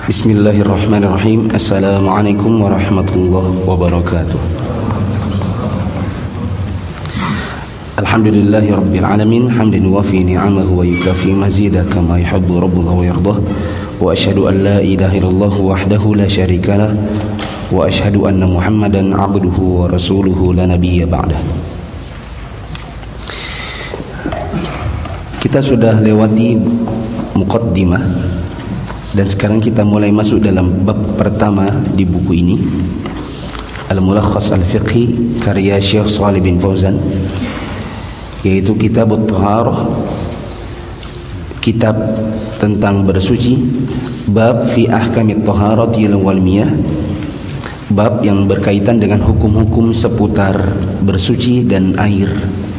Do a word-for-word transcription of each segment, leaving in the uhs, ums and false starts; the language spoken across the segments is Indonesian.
Bismillahirrahmanirrahim. Assalamualaikum warahmatullahi wabarakatuh. Alhamdulillahi rabbil alamin, hamdan yuwafi ni'amahu wa yukafi mazidah kama yuhibbu rabbuna wa yardah. Wa asyhadu an la ilaha illallah wahdahu la syarikalah wa asyhadu anna Muhammadan 'abduhu wa rasuluhu la nabiyya ba'dah. Kita sudah lewati muqaddimah dan sekarang kita mulai masuk dalam bab pertama di buku ini, Al-Mulakhas Al-Fiqhi karya Syekh Shalih bin Fauzan, yaitu Kitab At-Taharah, kitab tentang bersuci, bab fi ahkamit taharati wal miyah, bab yang berkaitan dengan hukum-hukum seputar bersuci dan air.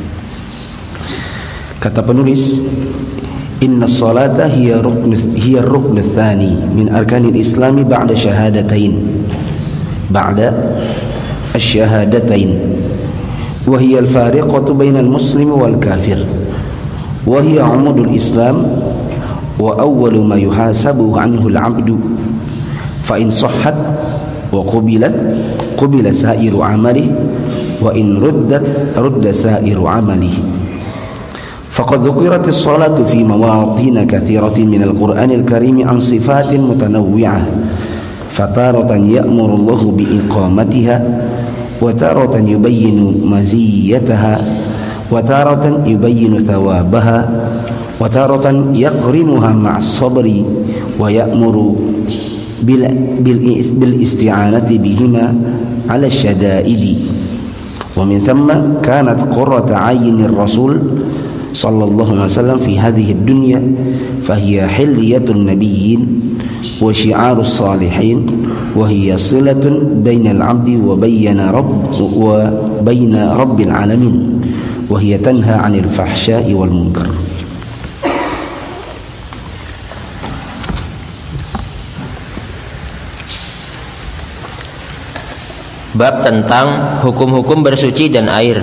Kata penulis, Inna salata hiya rukn hiya rukn tsani min arkanil islami ba'da syahadatain ba'da asy-syahadatain wa hiya al-fariqatu bainal muslimi wal kafir wa hiya 'umudul islam wa awwalu ma yuhasabu 'anhu al-'abdu fa in sahhat wa qubilat qubila sa'iru 'amalihi wa in ruddat rudda sa'iru 'amalihi. فقد ذكرت الصلاة في مواطن كثيرة من القرآن الكريم عن صفات متنوعة، فتارة يأمر الله بإقامتها وتارة يبين مزيتها وتارة يبين ثوابها وتارة يقرنها مع الصبر ويأمر بالاستعانة بهما على الشدائد. ومن ثم كانت قرة عين الرسول صلى الله عليه وسلم في هذه الدنيا فهي حلية النبيين وشعار الصالحين وهي صلة بين العبد وبين رب وبين رب العالمين وهي تنهى عن الفحشاء والمنكر. Bab tentang hukum-hukum bersuci dan air.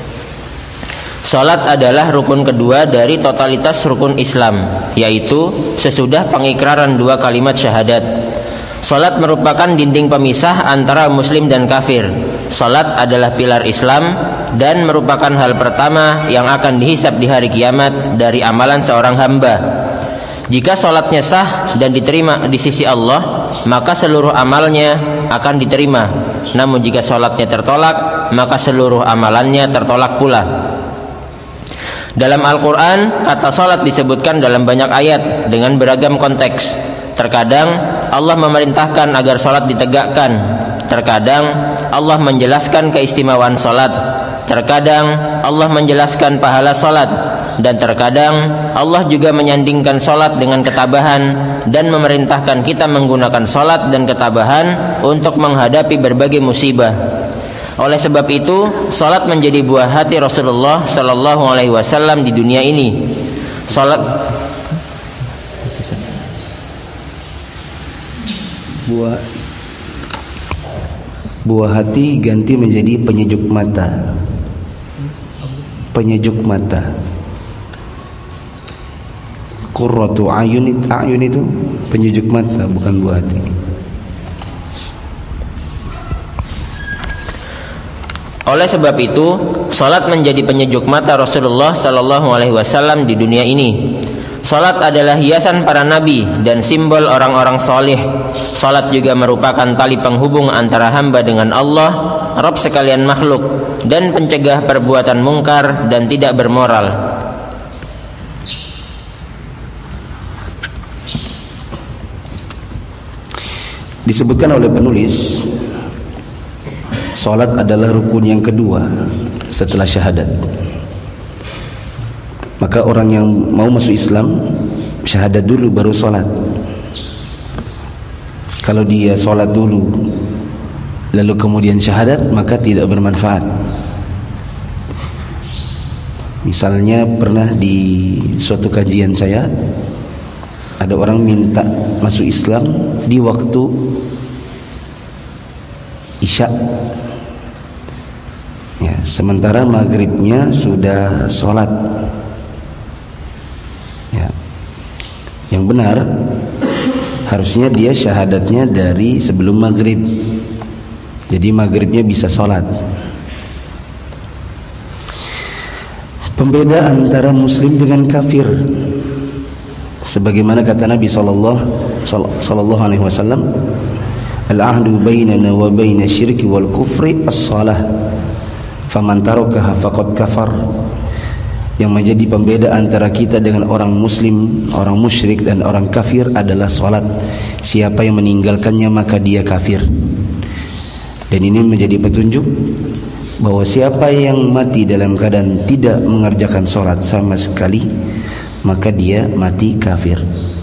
Salat adalah rukun kedua dari totalitas rukun Islam, yaitu sesudah pengikraran dua kalimat syahadat. Salat merupakan dinding pemisah antara muslim dan kafir. Salat adalah pilar Islam dan merupakan hal pertama yang akan dihisab di hari kiamat dari amalan seorang hamba. Jika salatnya sah dan diterima di sisi Allah, maka seluruh amalnya akan diterima. Namun jika salatnya tertolak, maka seluruh amalannya tertolak pula. Dalam Al-Quran, kata salat disebutkan dalam banyak ayat dengan beragam konteks. Terkadang Allah memerintahkan agar salat ditegakkan. Terkadang Allah menjelaskan keistimewaan salat. Terkadang Allah menjelaskan pahala salat. Dan terkadang Allah juga menyandingkan salat dengan ketabahan dan memerintahkan kita menggunakan salat dan ketabahan untuk menghadapi berbagai musibah. Oleh sebab itu, salat menjadi buah hati Rasulullah sallallahu alaihi wasallam di dunia ini. Salat buah buah hati ganti menjadi penyejuk mata. Penyejuk mata. Qurratu ayun, ayun itu penyejuk mata, bukan buah hati. Oleh sebab itu, salat menjadi penyejuk mata Rasulullah sallallahu alaihi wasallam di dunia ini. Salat adalah hiasan para nabi dan simbol orang-orang saleh. Salat juga merupakan tali penghubung antara hamba dengan Allah, Rabb sekalian makhluk, dan pencegah perbuatan mungkar dan tidak bermoral. Disebutkan oleh penulis, salat adalah rukun yang kedua setelah syahadat. Maka orang yang mau masuk Islam, syahadat dulu baru salat. Kalau dia salat dulu lalu kemudian syahadat, maka tidak bermanfaat. Misalnya pernah di suatu kajian saya, ada orang minta masuk Islam di waktu Isya, ya, sementara maghribnya sudah sholat. Ya. Yang benar harusnya dia syahadatnya dari sebelum maghrib. Jadi maghribnya bisa sholat. Pembeda antara muslim dengan kafir, sebagaimana kata Nabi sallallahu alaihi wasallam, al-ahdu bainana wa baina syirki wal kufri as-salah, faman tarakaha faqad kafar. Yang menjadi pembeda antara kita dengan orang muslim, orang musyrik dan orang kafir adalah salat. Siapa yang meninggalkannya maka dia kafir. Dan ini menjadi petunjuk bahwa siapa yang mati dalam keadaan tidak mengerjakan salat sama sekali, maka dia mati kafir.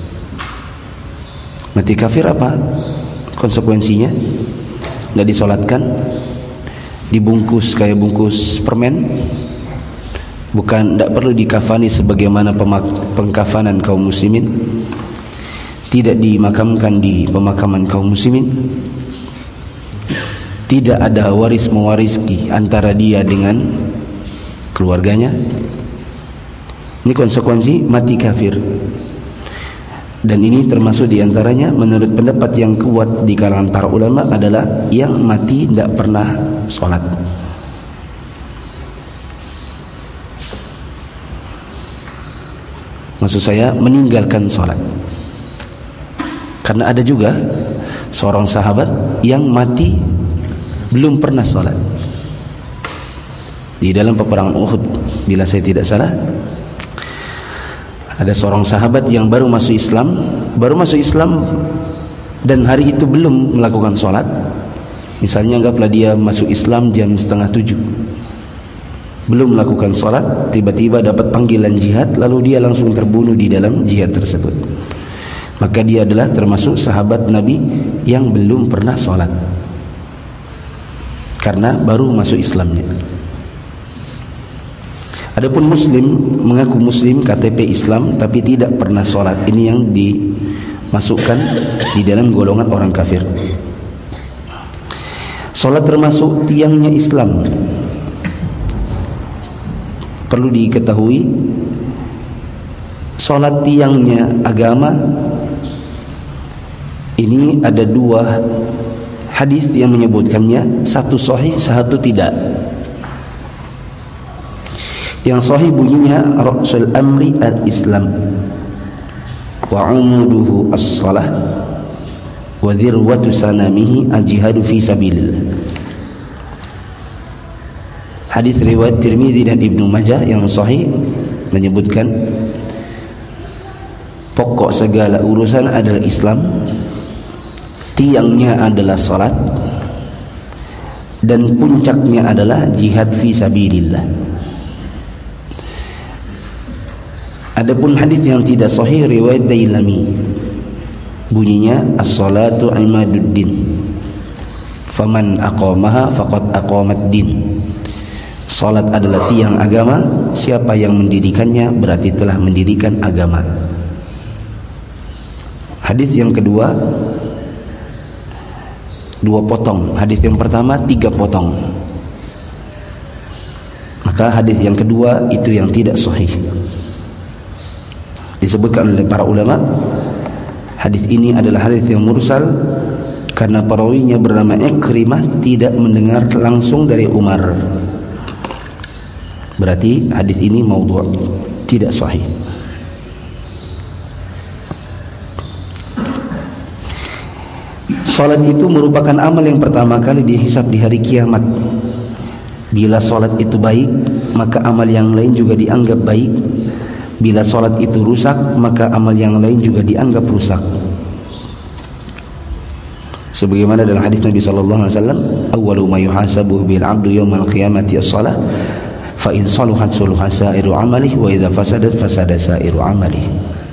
Mati kafir apa konsekuensinya? Tidak disolatkan, dibungkus kayak bungkus permen, bukan, tidak perlu dikafani sebagaimana pengkafanan kaum muslimin, tidak dimakamkan di pemakaman kaum muslimin, tidak ada waris mewarisi antara dia dengan keluarganya. Ini konsekuensi mati kafir. Dan ini termasuk diantaranya menurut pendapat yang kuat di kalangan para ulama adalah yang mati tidak pernah sholat. Maksud saya meninggalkan sholat. Karena ada juga seorang sahabat yang mati belum pernah sholat. Di dalam peperangan Uhud, bila saya tidak salah, ada seorang sahabat yang baru masuk Islam, baru masuk Islam dan hari itu belum melakukan sholat. Misalnya anggaplah dia masuk Islam jam setengah tujuh, belum melakukan sholat, tiba-tiba dapat panggilan jihad, lalu dia langsung terbunuh di dalam jihad tersebut. Maka dia adalah termasuk sahabat Nabi yang belum pernah sholat, karena baru masuk Islamnya. Adapun muslim, mengaku muslim, K T P Islam, tapi tidak pernah sholat, ini yang dimasukkan di dalam golongan orang kafir. Sholat termasuk tiangnya Islam. Perlu diketahui, sholat tiangnya agama ini ada dua hadis yang menyebutkannya, satu sahih, satu tidak. Yang sahih bunyinya ra'sul amri al-islam wa 'umuduhu as-shalah wa dhirwatu sanamihi al-jihadu fi sabilillah. Hadis riwayat Tirmidzi dan Ibnu Majah yang sahih menyebutkan pokok segala urusan adalah Islam, tiangnya adalah salat, dan puncaknya adalah jihad fi sabilillah. Adapun hadis yang tidak sahih riwayat Dailami, bunyinya as-salatu imaduddin, faman aqamaha faqad aqamad din. Salat adalah tiang agama, siapa yang mendirikannya berarti telah mendirikan agama. Hadis yang kedua dua potong, hadis yang pertama tiga potong. Maka hadis yang kedua itu yang tidak sahih. Disebutkan oleh para ulama, hadis ini adalah hadis yang mursal karena perawinya bernama Ikrimah tidak mendengar langsung dari Umar. Berarti hadis ini maudhu', tidak sahih. Salat itu merupakan amal yang pertama kali dihisab di hari kiamat. Bila salat itu baik, maka amal yang lain juga dianggap baik. Bila salat itu rusak, maka amal yang lain juga dianggap rusak. Sebagaimana dalam hadis Nabi sallallahu alaihi wasallam, awwalu ma yuhasabu bil 'abdu yaumal qiyamati as-shalah, fa in saluhat saluha sa'iru 'amalihi wa idza fasadat fasada sa'iru 'amalihi.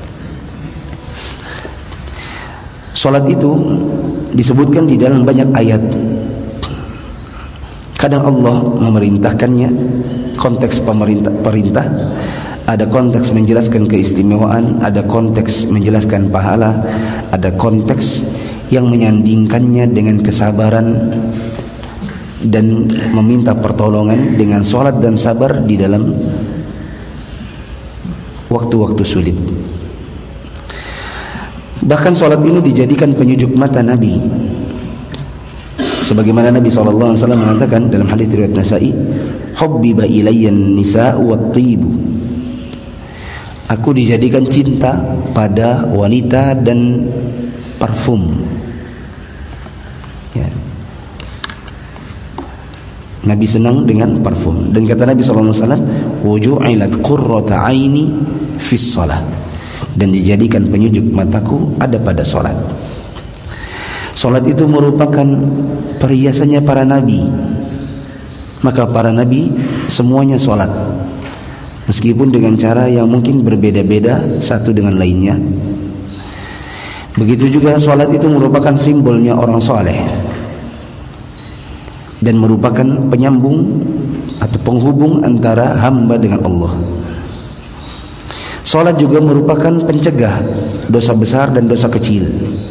Salat itu disebutkan di dalam banyak ayat. Kadang Allah memerintahkannya, konteks pemerintah perintah, ada konteks menjelaskan keistimewaan, ada konteks menjelaskan pahala, ada konteks yang menyandingkannya dengan kesabaran dan meminta pertolongan dengan salat dan sabar di dalam waktu-waktu sulit. Bahkan salat ini dijadikan penyejuk mata Nabi. Sebagaimana Nabi sallallahu alaihi wasallam mengatakan dalam hadis riwayat Nasa'i, "Hubbiba ilayya an-nisa'u wat-thibu." Aku dijadikan cinta pada wanita dan parfum. Ya. Nabi senang dengan parfum. Dan kata Nabi sallallahu alaihi wasallam, "Wuju'ilat qurrata 'aini fis shalah." Dan dijadikan penyejuk mataku ada pada salat. Salat itu merupakan perhiasannya para nabi. Maka para nabi semuanya salat, meskipun dengan cara yang mungkin berbeda-beda satu dengan lainnya. Begitu juga salat itu merupakan simbolnya orang saleh dan merupakan penyambung atau penghubung antara hamba dengan Allah. Salat juga merupakan pencegah dosa besar dan dosa kecil.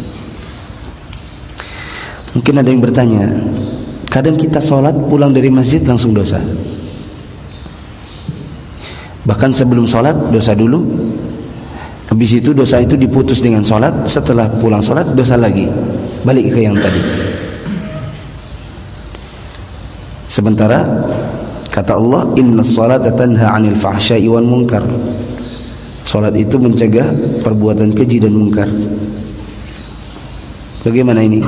Mungkin ada yang bertanya, kadang kita salat pulang dari masjid langsung dosa. Bahkan sebelum salat dosa dulu, habis itu dosa itu diputus dengan salat, setelah pulang salat dosa lagi, balik ke yang tadi. Sementara kata Allah, "Innas salata tanha 'anil fahsya'i wal munkar." Salat itu mencegah perbuatan keji dan mungkar. Bagaimana ini?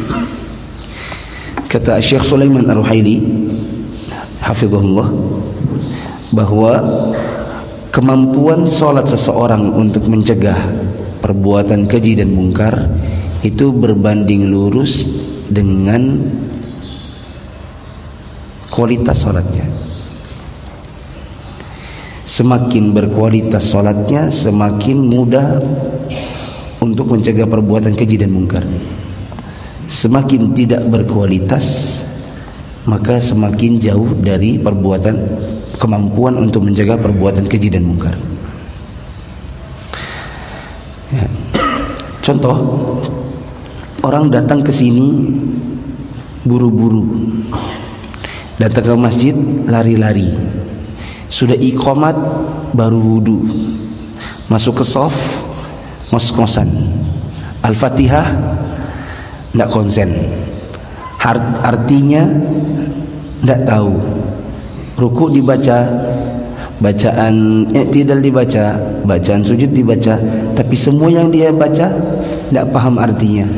Kata Syekh Sulaiman Ar-Ruhaili hafizahullah, bahwa kemampuan salat seseorang untuk mencegah perbuatan keji dan mungkar itu berbanding lurus dengan kualitas salatnya. Semakin berkualitas salatnya, semakin mudah untuk mencegah perbuatan keji dan mungkar. Semakin tidak berkualitas, maka semakin jauh dari perbuatan kemampuan untuk mencegah perbuatan keji dan mungkar. Ya. Contoh, orang datang ke sini buru-buru, datang ke masjid lari-lari, sudah iqamat baru wudu, masuk ke shaf ngos-ngosan, Al-Fatihah tidak konsen, artinya tidak tahu, ruku dibaca, bacaan i'tidal dibaca, bacaan sujud dibaca, tapi semua yang dia baca tidak paham artinya.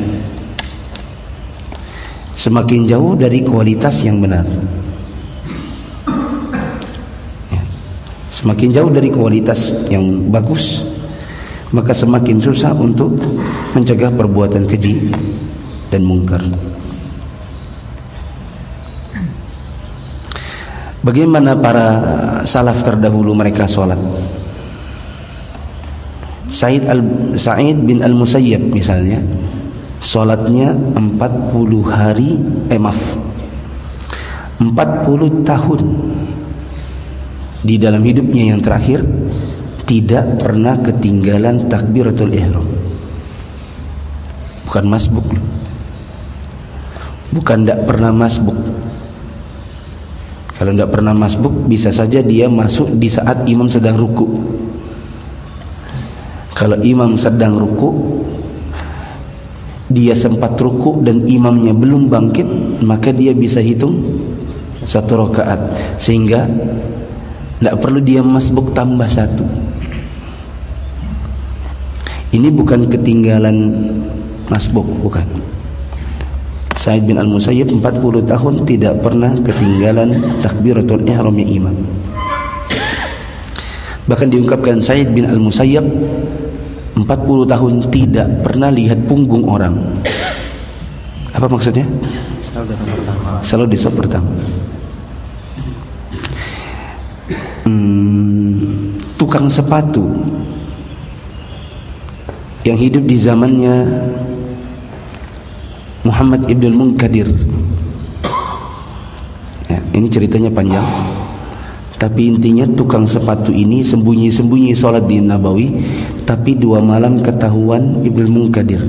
Semakin jauh dari kualitas yang benar. Semakin jauh dari kualitas yang bagus, maka semakin susah untuk mencegah perbuatan keji dan mungkar. Bagaimana para salaf terdahulu mereka sholat? Sa'id al Sa'id bin Al-Musayyab misalnya, sholatnya empat puluh hari, eh maaf, empat puluh tahun. Di dalam hidupnya yang terakhir tidak pernah ketinggalan takbiratul ihram. Bukan masbuk, bukan tidak pernah masbuk. Kalau tidak pernah masbuk, bisa saja dia masuk di saat imam sedang ruku. Kalau imam sedang ruku, dia sempat ruku dan imamnya belum bangkit, maka dia bisa hitung satu rakaat, sehingga tidak perlu dia masbuk tambah satu. Ini bukan ketinggalan masbuk, bukan. Sa'id bin Al-Musayyib empat puluh tahun tidak pernah ketinggalan takbiratul ihramnya imam. Bahkan diungkapkan Sa'id bin Al-Musayyib empat puluh tahun tidak pernah lihat punggung orang. Apa maksudnya? Selalu di saf pertama. Hmm, tukang sepatu yang hidup di zamannya Muhammad ibn al-Munkadir, ya, ini ceritanya panjang, tapi intinya tukang sepatu ini sembunyi-sembunyi sholat di Nabawi, tapi dua malam ketahuan Ibn al-Munkadir.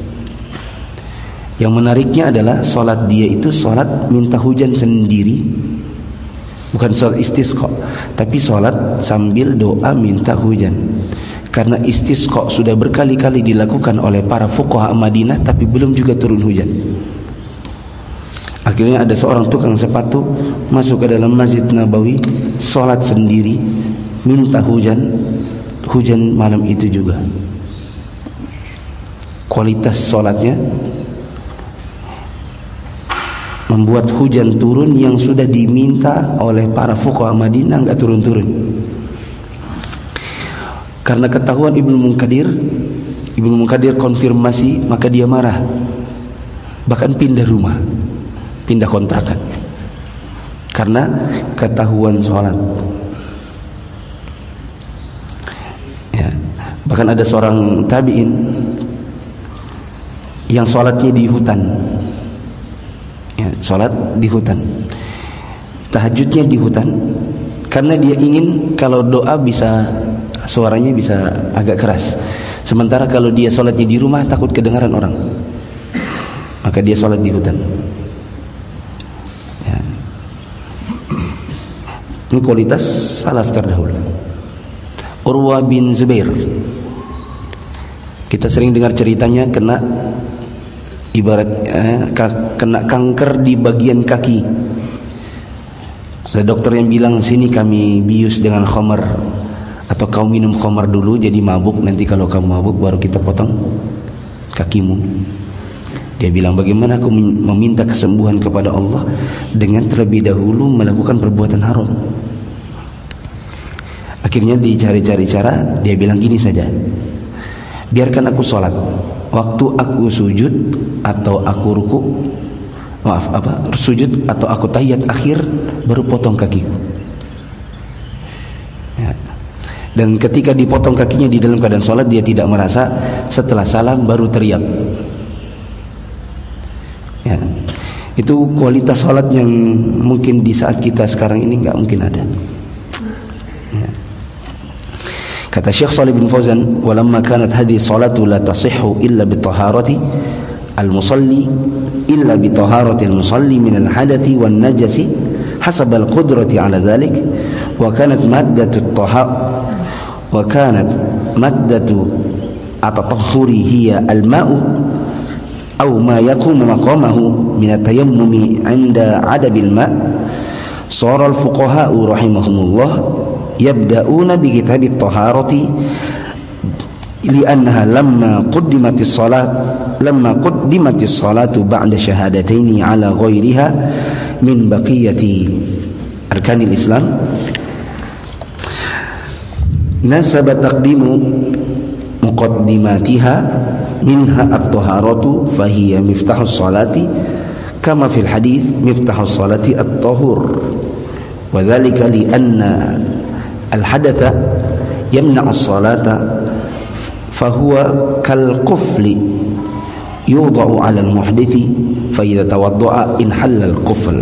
Yang menariknya adalah sholat dia itu sholat minta hujan sendiri, bukan sholat istisqa, tapi sholat sambil doa minta hujan. Karena istisqa sudah berkali-kali dilakukan oleh para fuqaha Madinah, tapi belum juga turun hujan. Akhirnya ada seorang tukang sepatu masuk ke dalam Masjid Nabawi, sholat sendiri, minta hujan. Hujan malam itu juga. Kualitas sholatnya membuat hujan turun yang sudah diminta oleh para fuqaha Madinah enggak turun-turun. Karena ketahuan Ibnu Munkadir, Ibnu Munkadir konfirmasi, maka dia marah. Bahkan pindah rumah, pindah kontrakan. Karena ketahuan sholat. Ya. Bahkan ada seorang tabi'in yang sholatnya di hutan. Ya, sholat di hutan. Tahajudnya di hutan. Karena dia ingin kalau doa bisa suaranya bisa agak keras. Sementara kalau dia sholatnya di rumah takut kedengaran orang, maka dia sholat di hutan. Ya. Ini kualitas salaf terdahulu. Urwa bin Zubair, kita sering dengar ceritanya kena ibarat eh, kena kanker di bagian kaki. Ada dokter yang bilang, sini kami bius dengan khamar, atau kau minum khamar dulu jadi mabuk, nanti kalau kamu mabuk baru kita potong kakimu. Dia bilang, bagaimana aku meminta kesembuhan kepada Allah dengan terlebih dahulu melakukan perbuatan haram. Akhirnya dicari-cari cara, dia bilang gini saja, biarkan aku sholat, waktu aku sujud atau aku ruku, maaf apa sujud atau aku tahiyat akhir baru potong kakiku. Ya. Dan ketika dipotong kakinya di dalam keadaan sholat, dia tidak merasa. Setelah salam baru teriak. Ya. Itu kualitas sholat yang mungkin di saat kita sekarang ini nggak mungkin ada. Ya. Kata Syekh Shalih bin Fauzan, walamma kanat hadhihi salatu la tasihhu illa bi taharati al-musalli illa bi taharati al-musalli min al-hadathi wan najasi hasab al-qudrati ala dhalik, wa kanat maddatu at-tahar wa kanat maddatu at-tahhuri hiya al-ma'u aw ma yaqumu maqamahu min at-tayammumi 'inda 'adabil ma'. Sara al-fuqaha rahimahumullah yabda'una bi kitab at-taharati li'annaha lamma quddimatis salat lamma quddimatis salatu ba'da syahadataini 'ala ghairiha min baqiyati arkanil Islam, nasaba taqdimu muqaddimatiha minha at-taharatu fahiya miftahus salati kama fil hadith miftahus salati at-tahur, wa dhalika li anna al-hadatha yamna'u as-salata fahuwa kal qufli yudha'u 'ala al-muhdithi fa idza tawadda'a inhalla al-qufl.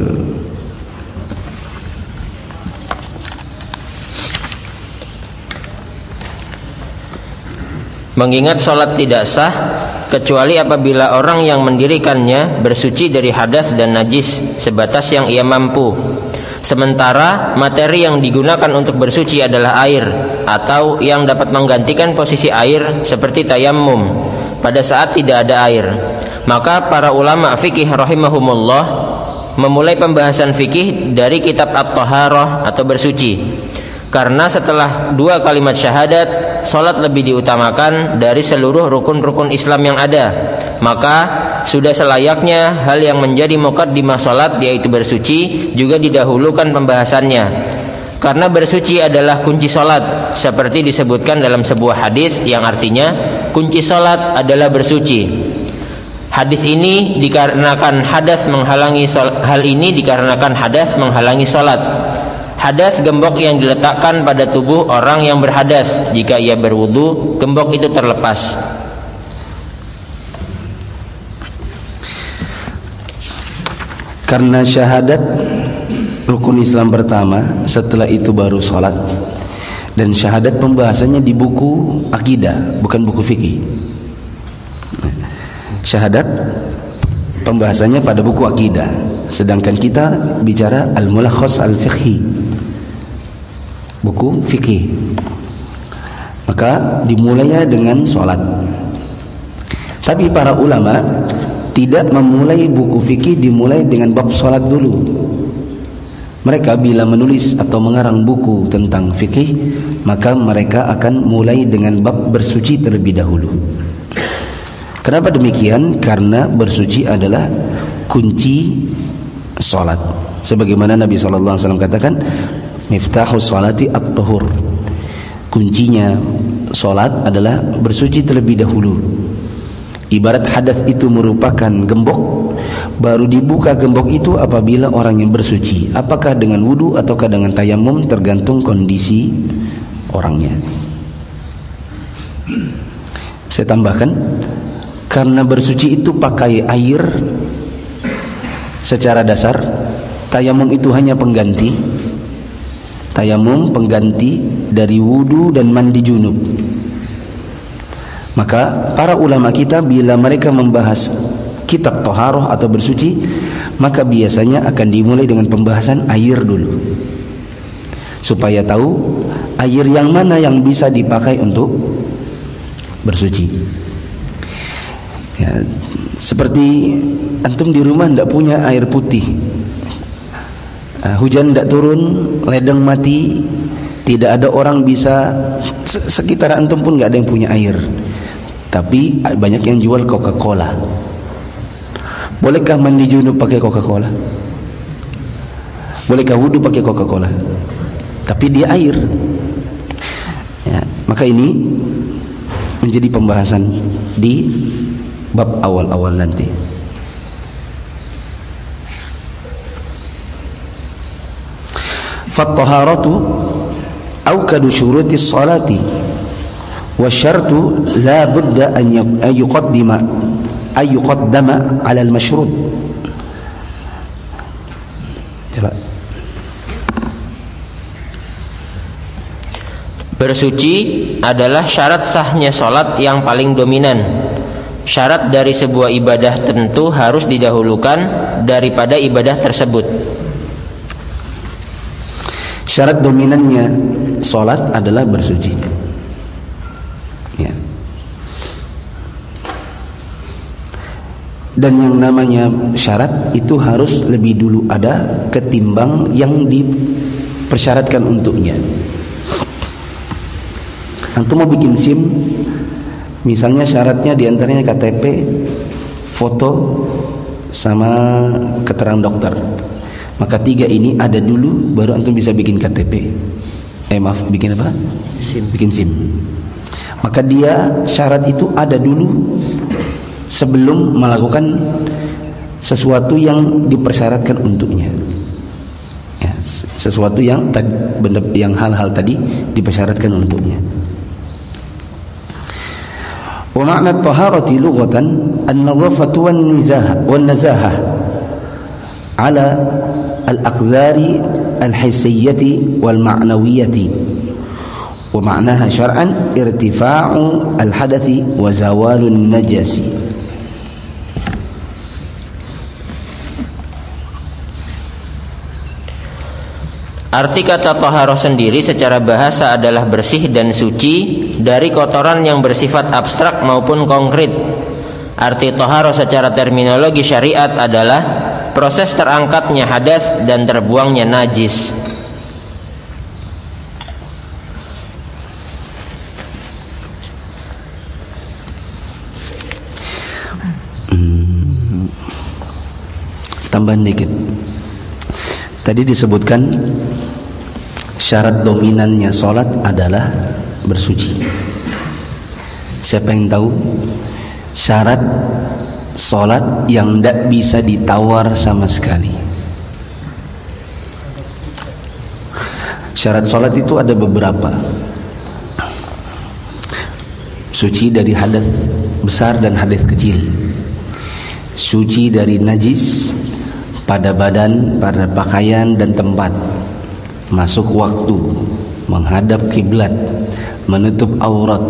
Mengingat sholat tidak sah kecuali apabila orang yang mendirikannya bersuci dari hadas dan najis sebatas yang ia mampu. Sementara materi yang digunakan untuk bersuci adalah air atau yang dapat menggantikan posisi air seperti tayammum pada saat tidak ada air. Maka para ulama fikih rahimahumullah memulai pembahasan fikih dari kitab At-Taharah atau bersuci. Karena setelah dua kalimat syahadat, salat lebih diutamakan dari seluruh rukun-rukun Islam yang ada. Maka sudah selayaknya hal yang menjadi muqaddimah salat, yaitu bersuci, juga didahulukan pembahasannya. Karena bersuci adalah kunci salat, seperti disebutkan dalam sebuah hadis yang artinya kunci salat adalah bersuci. Hadis ini dikarenakan hadas menghalangi salat, hal ini dikarenakan hadas menghalangi salat. Hadas gembok yang diletakkan pada tubuh orang yang berhadas. Jika ia berwudu, gembok itu terlepas. Karena syahadat rukun Islam pertama, setelah itu baru sholat. Dan syahadat pembahasannya di buku akidah, bukan buku fikih. Syahadat pembahasannya pada buku akidah, sedangkan kita bicara al-mulakhas al-fiqhi, buku fikih. maka dimulainya dengan sholat. Tapi para ulama tidak memulai buku fikih dimulai dengan bab sholat dulu. Mereka bila menulis atau mengarang buku tentang fikih, maka mereka akan mulai dengan bab bersuci terlebih dahulu. Kenapa demikian? Karena bersuci adalah kunci sholat. Sebagaimana Nabi shallallahu alaihi wasallam katakan, miftahus sholati at-tuhur. Kuncinya sholat adalah bersuci terlebih dahulu. Ibarat hadas itu merupakan gembok, baru dibuka gembok itu apabila orang yang bersuci. Apakah dengan wudu ataukah dengan tayamum, tergantung kondisi orangnya. Saya tambahkan, karena bersuci itu pakai air secara dasar, tayamum itu hanya pengganti. Tayamum pengganti dari wudu dan mandi junub. Maka para ulama kita bila mereka membahas kitab toharoh atau bersuci, maka biasanya akan dimulai dengan pembahasan air dulu, supaya tahu air yang mana yang bisa dipakai untuk bersuci. Ya, seperti antum di rumah tidak punya air putih, uh, hujan tidak turun, ledeng mati, tidak ada orang bisa, sekitar antum pun tidak ada yang punya air. Tapi banyak yang jual Coca-Cola. Bolehkah mandi junub pakai Coca-Cola? Bolehkah wudu pakai Coca-Cola? Tapi dia air. Ya, maka ini menjadi pembahasan di bab awal-awal nanti. Fattaharatu awkadu syurutis salati. والشرط لا بد أن يقدم أن يقدم على المشروط. Bersuci adalah syarat sahnya sholat yang paling dominan. Syarat dari sebuah ibadah tentu harus didahulukan daripada ibadah tersebut. Syarat dominannya sholat adalah bersuci. Ya. Dan yang namanya syarat itu harus lebih dulu ada ketimbang yang dipersyaratkan untuknya. Antum mau bikin SIM, misalnya syaratnya diantaranya K T P, foto, sama keterangan dokter. Maka tiga ini ada dulu, baru antum bisa bikin K T P. Eh maaf, bikin apa? SIM. Bikin SIM. Maka dia syarat itu ada dulu sebelum melakukan sesuatu yang dipersyaratkan untuknya. Ya, sesuatu yang benda yang hal-hal tadi dipersyaratkan untuknya. Wa ma'na at-taharati lughatan an-nadhafatu wan-nizahah wan-nazahah ala al-aqdari al-hissiyyati wal-ma'nawiyyati. Wa ma'naha syar'an irtifa'u al-hadathi wa zawalun najasi. Arti kata taharah sendiri secara bahasa adalah bersih dan suci dari kotoran yang bersifat abstrak maupun konkret. Arti taharah secara terminologi syariat adalah proses terangkatnya hadas dan terbuangnya najis. Hmm, tambahan dikit. Tadi disebutkan syarat dominannya sholat adalah bersuci. Siapa yang tahu syarat sholat yang tidak bisa ditawar sama sekali? Syarat sholat itu ada beberapa. Suci dari hadas besar dan hadas kecil. Suci dari najis pada badan, pada pakaian dan tempat. Masuk waktu, menghadap kiblat, menutup aurat.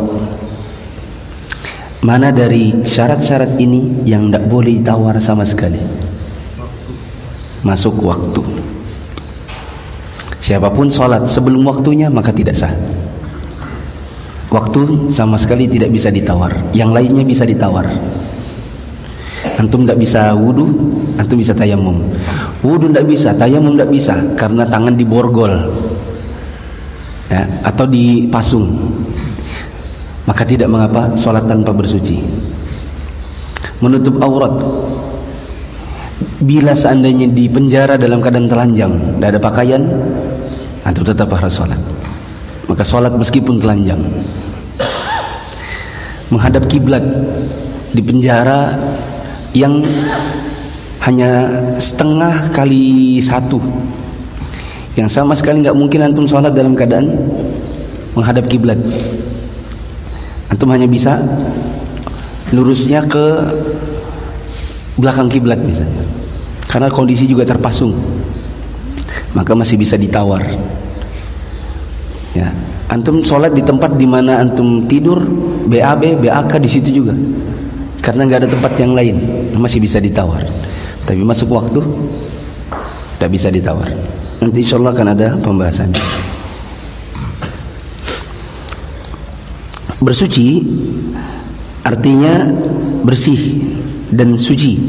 Mana dari syarat-syarat ini yang tidak boleh tawar sama sekali? Masuk waktu. Siapapun sholat sebelum waktunya maka tidak sah. Waktu sama sekali tidak bisa ditawar. Yang lainnya bisa ditawar. Antum tidak bisa wudu, antum bisa tayamum. Wudu tidak bisa, tayamum tidak bisa, karena tangan diborgol, ya, atau dipasung. Maka tidak mengapa sholat tanpa bersuci. Menutup aurat, bila seandainya di penjara dalam keadaan telanjang, tidak ada pakaian, antum tetap harus sholat. Maka sholat meskipun telanjang. Menghadap kiblat di penjara yang hanya setengah kali satu, yang sama sekali nggak mungkin antum sholat dalam keadaan menghadap kiblat. Antum hanya bisa lurusnya ke belakang kiblat misalnya, karena kondisi juga terpasung, maka masih bisa ditawar. Ya, antum sholat di tempat di mana antum tidur, B A B, B A K di situ juga, karena nggak ada tempat yang lain, masih bisa ditawar. Tapi masuk waktu, tidak bisa ditawar. Nanti insya Allah akan ada pembahasan. Bersuci artinya bersih dan suci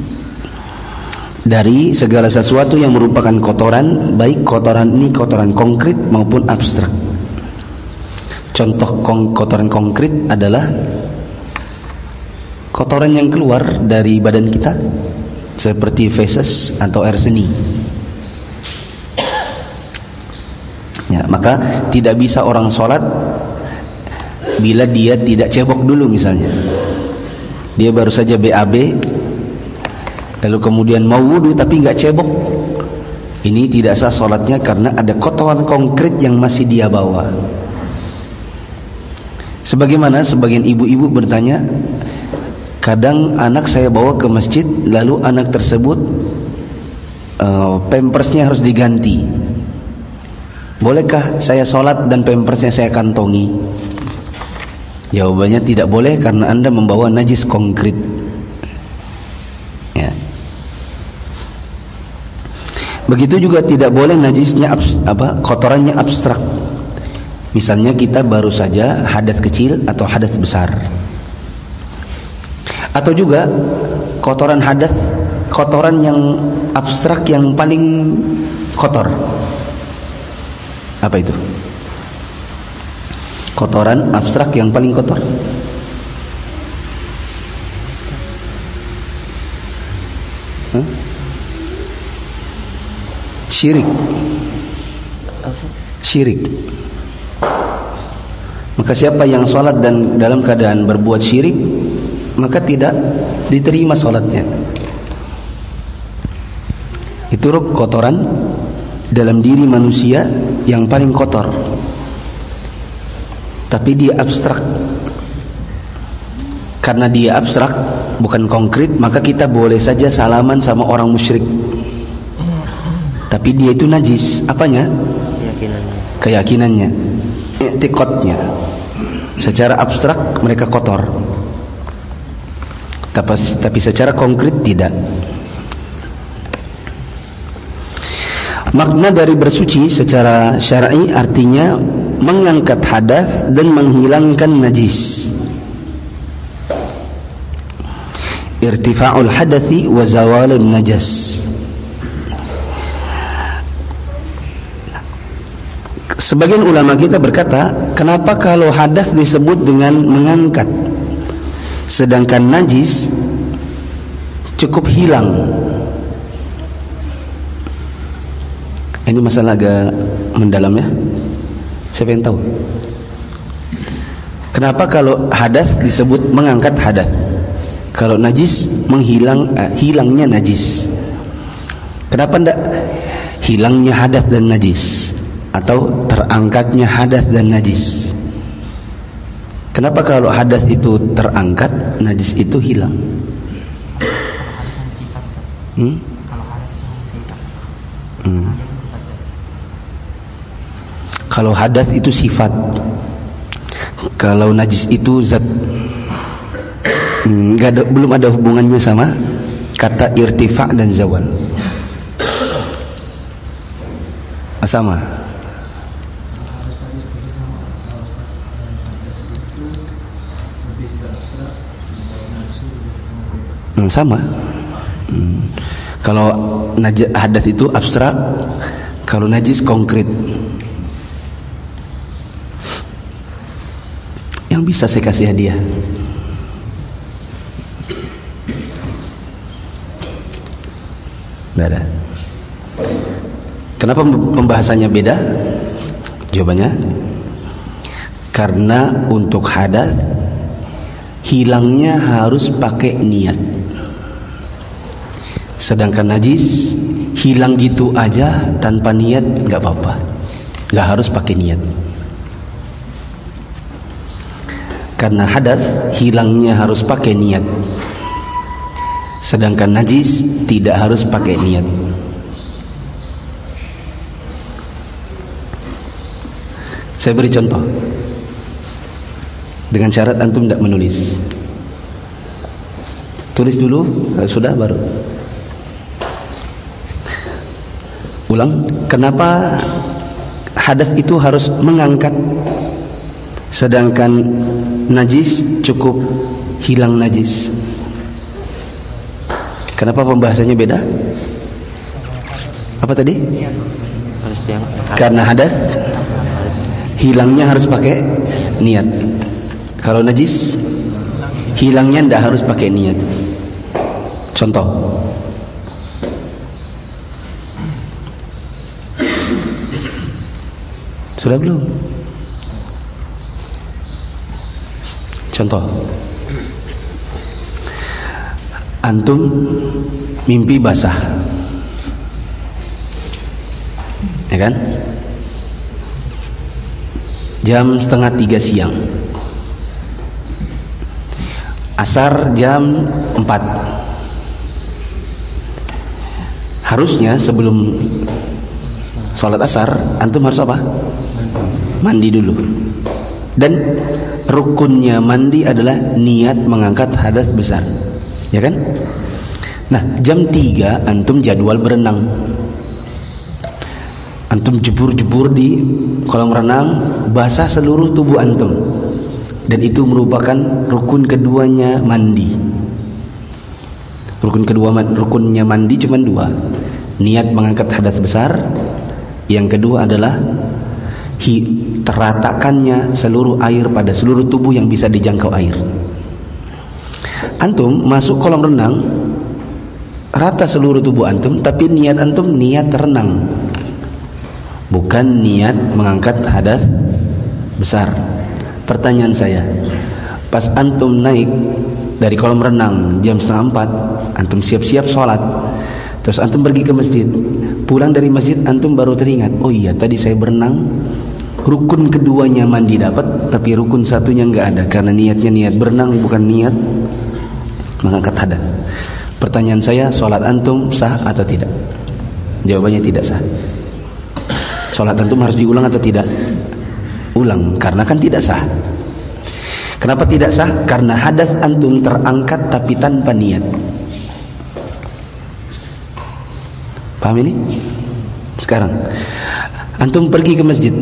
dari segala sesuatu yang merupakan kotoran, baik kotoran ini kotoran konkret maupun abstrak. Contoh kotoran konkret adalah kotoran yang keluar dari badan kita, seperti feses atau air seni. Ya, maka tidak bisa orang sholat bila dia tidak cebok dulu misalnya. Dia baru saja B A B, lalu kemudian mau wudu tapi nggak cebok. Ini tidak sah sholatnya karena ada kotoran konkret yang masih dia bawa. Sebagaimana sebagian ibu-ibu bertanya, kadang anak saya bawa ke masjid, lalu anak tersebut uh, pampersnya harus diganti. Bolehkah saya sholat dan pampersnya saya kantongi? Jawabannya tidak boleh, karena Anda membawa najis konkret. Ya. Begitu juga tidak boleh najisnya abs, apa kotorannya abstrak. Misalnya kita baru saja hadas kecil atau hadas besar. Atau juga kotoran hadas, kotoran yang abstrak yang paling kotor. Apa itu? Kotoran abstrak yang paling kotor. Huh? Syirik. Syirik. Maka siapa yang sholat dan dalam keadaan berbuat syirik, maka tidak diterima sholatnya. Itu kotoran dalam diri manusia yang paling kotor, tapi dia abstrak. Karena dia abstrak, bukan konkret, maka kita boleh saja salaman sama orang musyrik, tapi dia itu najis. Apanya? Keyakinannya. Keyakinannya, i'tiqadnya. Secara abstrak mereka kotor, tapi, tapi secara konkret tidak. Makna dari bersuci secara syar'i artinya mengangkat hadas dan menghilangkan najis. Irtifa'ul hadathi wa zawalun najas. Sebagian ulama kita berkata, kenapa kalau hadas disebut dengan mengangkat, sedangkan najis cukup hilang? Ini masalah agak mendalam ya. Siapa yang tahu? Kenapa kalau hadas disebut mengangkat hadas, kalau najis menghilang eh, hilangnya najis? Kenapa tidak hilangnya hadas dan najis, atau terangkatnya hadas dan najis? Kenapa kalau hadas itu terangkat, najis itu hilang? Hmm? Hmm. Kalau hadas itu sifat, kalau najis itu zat. Hmm, gak ada, belum ada hubungannya sama kata irtifa' dan zawal. Sama. Hmm, sama. Hmm. Kalau najis hadas itu abstrak, kalau najis konkret. Yang bisa saya kasih hadiah. Tidak ada. Kenapa pembahasannya beda? Jawabannya, karena untuk hadas hilangnya harus pakai niat. Sedangkan najis hilang gitu aja tanpa niat nggak apa-apa, nggak harus pakai niat. Karena hadas hilangnya harus pakai niat, sedangkan najis tidak harus pakai niat. Saya beri contoh dengan syarat antum tidak menulis. Tulis dulu, sudah baru. Ulang. Kenapa hadas itu harus mengangkat, sedangkan najis cukup hilang najis? Kenapa pembahasannya beda? Apa tadi? Karena hadas hilangnya harus pakai niat. Kalau najis hilangnya tidak harus pakai niat. Contoh. Sudah belum? Contoh. Antum mimpi basah, ya kan? Jam setengah tiga siang, asar jam empat. Harusnya sebelum sholat asar antum harus apa? Mandi dulu. Dan rukunnya mandi adalah niat mengangkat hadas besar, ya kan? Nah, jam tiga antum jadwal berenang. Antum jebur-jebur di kolam renang, basah seluruh tubuh antum, dan itu merupakan rukun keduanya mandi. Rukun kedua, rukunnya mandi cuma dua, niat mengangkat hadas besar. Yang kedua adalah hi, teratakannya seluruh air pada seluruh tubuh yang bisa dijangkau air. Antum masuk kolam renang, rata seluruh tubuh antum, tapi niat antum niat renang, bukan niat mengangkat hadas besar. Pertanyaan saya, pas antum naik dari kolam renang jam setengah empat, antum siap-siap sholat, terus antum pergi ke masjid, pulang dari masjid antum baru teringat, oh iya tadi saya berenang, rukun keduanya mandi dapat, tapi rukun satunya nggak ada karena niatnya niat berenang bukan niat mengangkat hadas. Pertanyaan saya, sholat antum sah atau tidak? Jawabannya tidak sah. Sholat antum harus diulang atau tidak? Ulang, karena kan tidak sah. Kenapa tidak sah? Karena hadas antum terangkat tapi tanpa niat. Paham ini? Sekarang antum pergi ke masjid.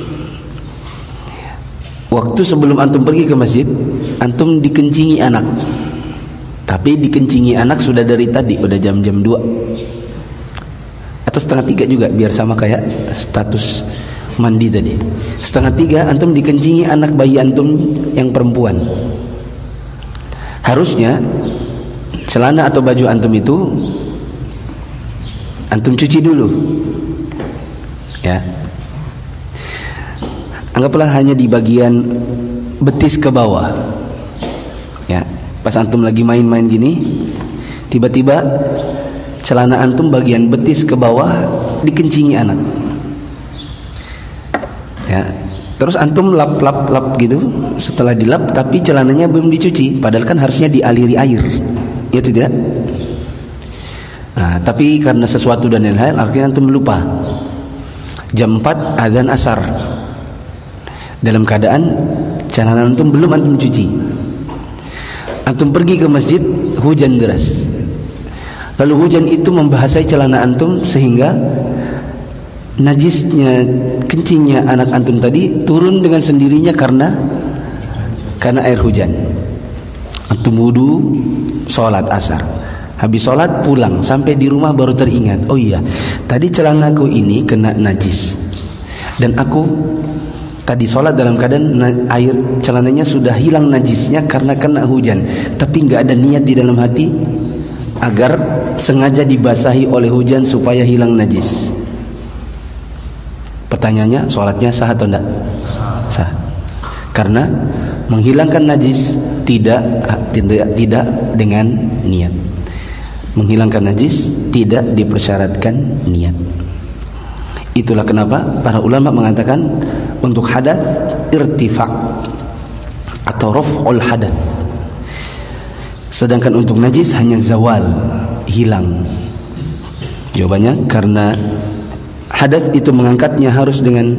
Waktu sebelum antum pergi ke masjid, antum dikencingi anak. Tapi dikencingi anak sudah dari tadi, udah jam-jam dua atau setengah tiga juga, biar sama kayak status mandi tadi. Setengah tiga antum dikencingi anak bayi antum yang perempuan. Harusnya celana atau baju antum itu antum cuci dulu, ya. Anggaplah hanya di bagian betis ke bawah, ya. Pas antum lagi main-main gini, tiba-tiba celana antum bagian betis ke bawah dikencingi anak, ya. Terus antum lap-lap-lap gitu. Setelah dilap tapi celananya belum dicuci, padahal kan harusnya dialiri air, ya tidak? Nah, tapi karena sesuatu dan lain-lain, akhirnya antum lupa. Jam empat azan asar, dalam keadaan celana antum belum antum cuci. Antum pergi ke masjid, hujan deras. Lalu hujan itu membahasai celana antum sehingga najisnya, kencingnya anak antum tadi turun dengan sendirinya karena karena air hujan. Antum wudu, sholat asar. Habis sholat pulang, sampai di rumah baru teringat, oh iya, tadi celanaku ini kena najis. Dan aku tadi sholat dalam keadaan air celananya sudah hilang najisnya karena kena hujan. Tapi nggak ada niat di dalam hati agar sengaja dibasahi oleh hujan supaya hilang najis. Pertanyaannya, sholatnya sah atau tidak? Sah. Karena menghilangkan najis tidak tidak tidak dengan niat. Menghilangkan najis tidak dipersyaratkan niat. Itulah kenapa para ulama mengatakan untuk hadath irtifa' atau raf'ul hadath. Sedangkan untuk najis hanya zawal, hilang. Jawabannya karena hadath itu mengangkatnya harus dengan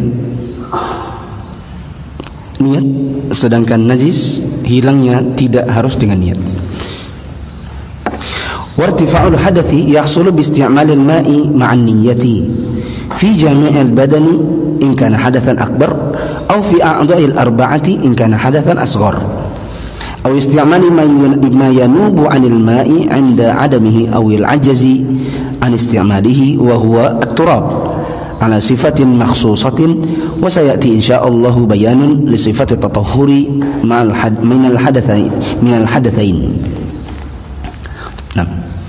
niat, sedangkan najis hilangnya tidak harus dengan niat. Wartifa'ul hadathi yahsulu bi isti'malil ma'i ma'an niyyati fi jami'il badani in kana hadathan akbar aw fi a'dha'il arba'ati in kana hadathan asghar aw isti'mali ma yanubu 'anil ma'i 'inda 'adamihi aw al-'ajzi 'an isti'malihi wa huwa at-turab ala sifatin makhsusatin wa sayati insyaallah bayanun li sifati tatahhuri ma'al had min al-hadathain min al-hadathain. Nah,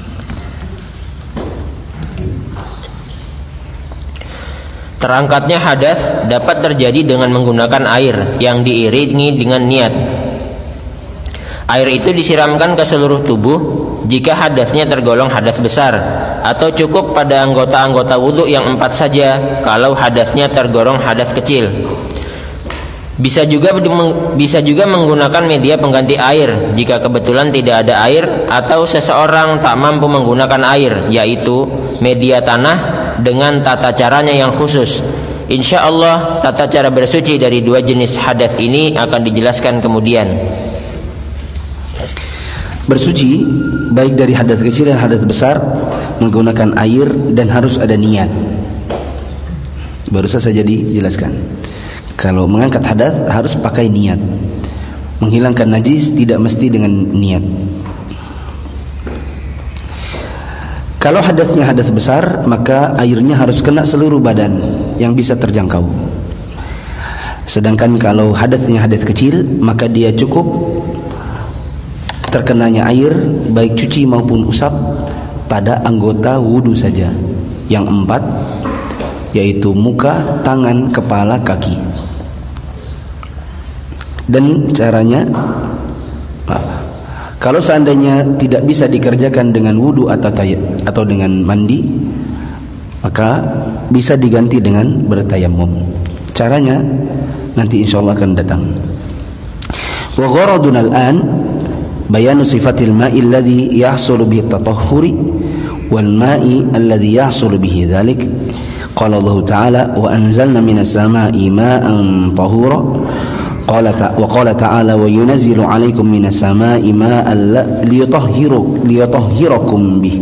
terangkatnya hadas dapat terjadi dengan menggunakan air yang diiringi dengan niat. Air itu disiramkan ke seluruh tubuh jika hadasnya tergolong hadas besar, atau cukup pada anggota-anggota wudhu yang empat saja kalau hadasnya tergolong hadas kecil. Bisa juga bisa juga menggunakan media pengganti air jika kebetulan tidak ada air atau seseorang tak mampu menggunakan air, yaitu media tanah dengan tata caranya yang khusus. Insya Allah tata cara bersuci dari dua jenis hadas ini akan dijelaskan kemudian. Bersuci baik dari hadas kecil dan hadas besar menggunakan air dan harus ada niat. Baru saja dijelaskan. Kalau mengangkat hadas harus pakai niat. Menghilangkan najis tidak mesti dengan niat. Kalau hadasnya hadas besar, maka airnya harus kena seluruh badan yang bisa terjangkau. Sedangkan kalau hadasnya hadas kecil, maka dia cukup terkenanya air baik cuci maupun usap pada anggota wudu saja. Yang empat, yaitu muka, tangan, kepala, kaki. Dan caranya, kalau seandainya tidak bisa dikerjakan dengan wudu atau tay- atau dengan mandi, maka bisa diganti dengan bertayamum. Caranya nanti insyaallah akan datang. Wa gharaduna al-an bayanu sifatil ma'i alladhi yahsulu bihi at-tatahhuri wal ma'i alladhi yahsulu bihi dhalik. Qala Allah Ta'ala wa anzalna minas sama'i ma'an tahura. Qala ta wa qala ta'ala wa yunazzilu 'alaikum minas sama'i ma'an liyutahhiru liyutahhirakum bih.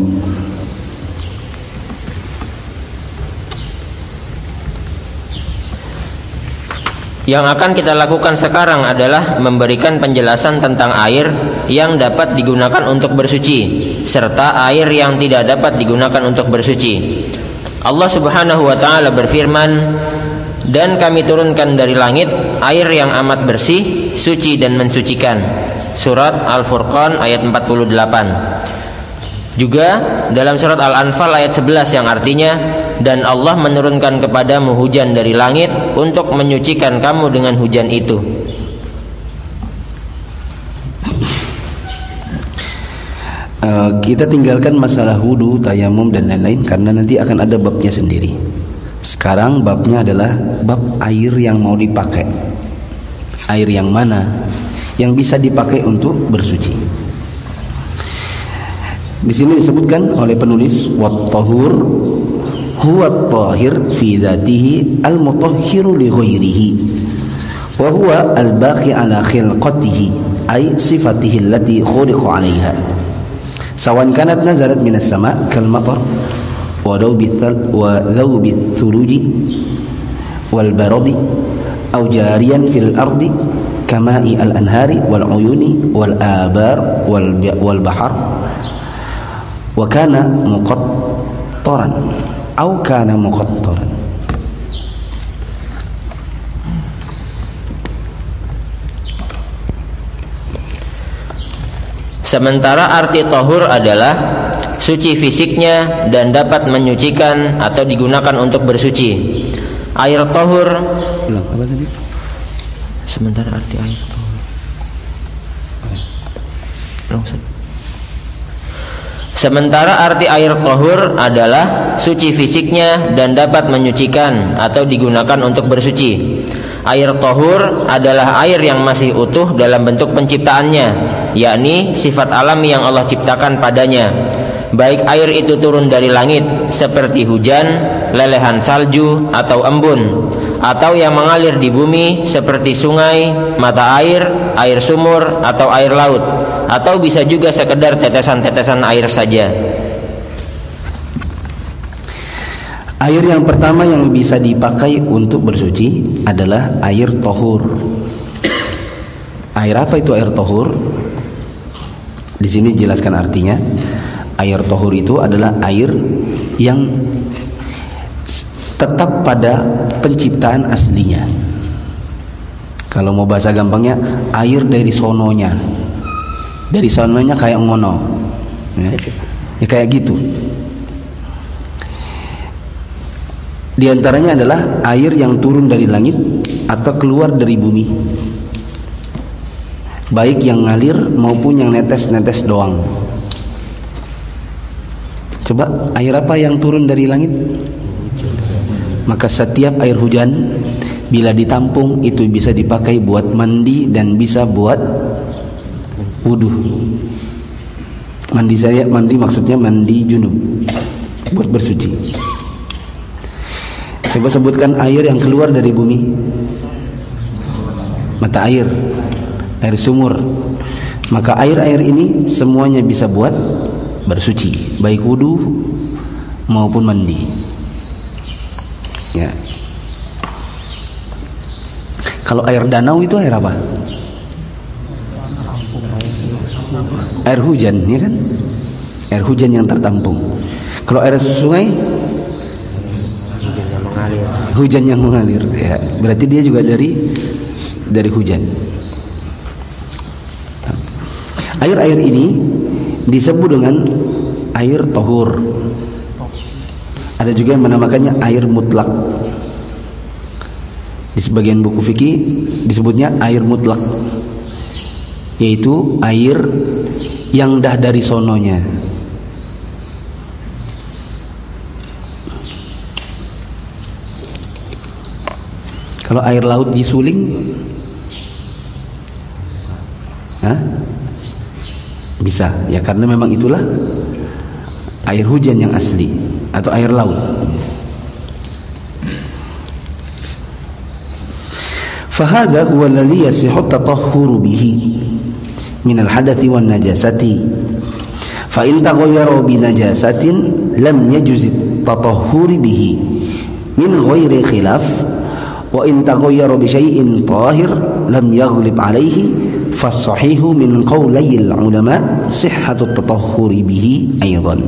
Yang akan kita lakukan sekarang adalah memberikan penjelasan tentang air yang dapat digunakan untuk bersuci serta air yang tidak dapat digunakan untuk bersuci. Allah Subhanahu wa taala berfirman, "Dan kami turunkan dari langit air yang amat bersih, suci dan mensucikan." Surat Al-Furqan ayat empat puluh delapan. Juga dalam surat Al-Anfal ayat sebelas yang artinya, "Dan Allah menurunkan kepadamu hujan dari langit untuk menyucikan kamu dengan hujan itu." Uh, kita tinggalkan masalah wudu, tayamum dan lain-lain karena nanti akan ada babnya sendiri. Sekarang babnya adalah bab air yang mau dipakai. Air yang mana yang bisa dipakai untuk bersuci. Di sini disebutkan oleh penulis, wat-tahur huwa at-tahir fi dzatihi al-mutahhiru li ghairihi wa huwa al-baqi ala khilqatihi ay sifatihi allati khuliqa 'alayha. Sawan kanat nazalat minas sama' kal matar wa dawbi thal wa dhawbi thuluji wal baradi aw jariyan fil ardi kama'i al-anhari wal uyuni wal abar wal wal bahar wa kana muqattaran au kana muqattaran. Sementara arti tahur adalah suci fisiknya dan dapat menyucikan atau digunakan untuk bersuci. Air tahur. Ulang, apa tadi? Sementara arti air tahur. Langsung. Sementara arti air tahur adalah suci fisiknya dan dapat menyucikan atau digunakan untuk bersuci. Air tahur adalah air yang masih utuh dalam bentuk penciptaannya, yakni sifat alami yang Allah ciptakan padanya. Baik air itu turun dari langit seperti hujan, lelehan salju atau embun, atau yang mengalir di bumi seperti sungai, mata air, air sumur atau air laut, atau bisa juga sekedar tetesan-tetesan air saja. Air yang pertama yang bisa dipakai untuk bersuci adalah air tahur. Air apa itu air tahur? Di sini jelaskan artinya. Air tahur itu adalah air yang tetap pada penciptaan aslinya. Kalau mau bahasa gampangnya, air dari sononya. Dari sononya kayak ngono. Ya, ya kayak gitu. Di antaranya adalah air yang turun dari langit atau keluar dari bumi, baik yang ngalir maupun yang netes-netes doang. Coba, air apa yang turun dari langit? Maka setiap air hujan bila ditampung itu bisa dipakai buat mandi dan bisa buat wudu. Mandi saya mandi maksudnya mandi junub, buat bersuci. Coba sebutkan air yang keluar dari bumi. Mata air, air sumur. Maka air-air ini semuanya bisa buat bersuci, baik wudu maupun mandi. Ya. Kalau air danau itu air apa? Air hujan, ya kan? Air hujan yang tertampung. Kalau air sungai, hujan yang mengalir, ya, berarti dia juga dari dari hujan. Air-air ini disebut dengan air tahur. Ada juga yang menamakannya air mutlak. Di sebagian buku fikih disebutnya air mutlak, yaitu air yang dah dari sononya. Kalau air laut disuling, hah? Bisa, ya karena memang itulah air hujan yang asli atau air laut. Fahada huwa alladhi yasihu at-tatahhuru bihi min al-hadathi wan najasati. Fa in taghayyara bi najasatin lam yajuz at-tatahhuru bihi min ghairi khilaf. Wa in taghayyara bi syai'in tahir lam yaghlib alaihi fas-sahihu min qawlayil ulama sihhatut tatahhuri bihi aidan.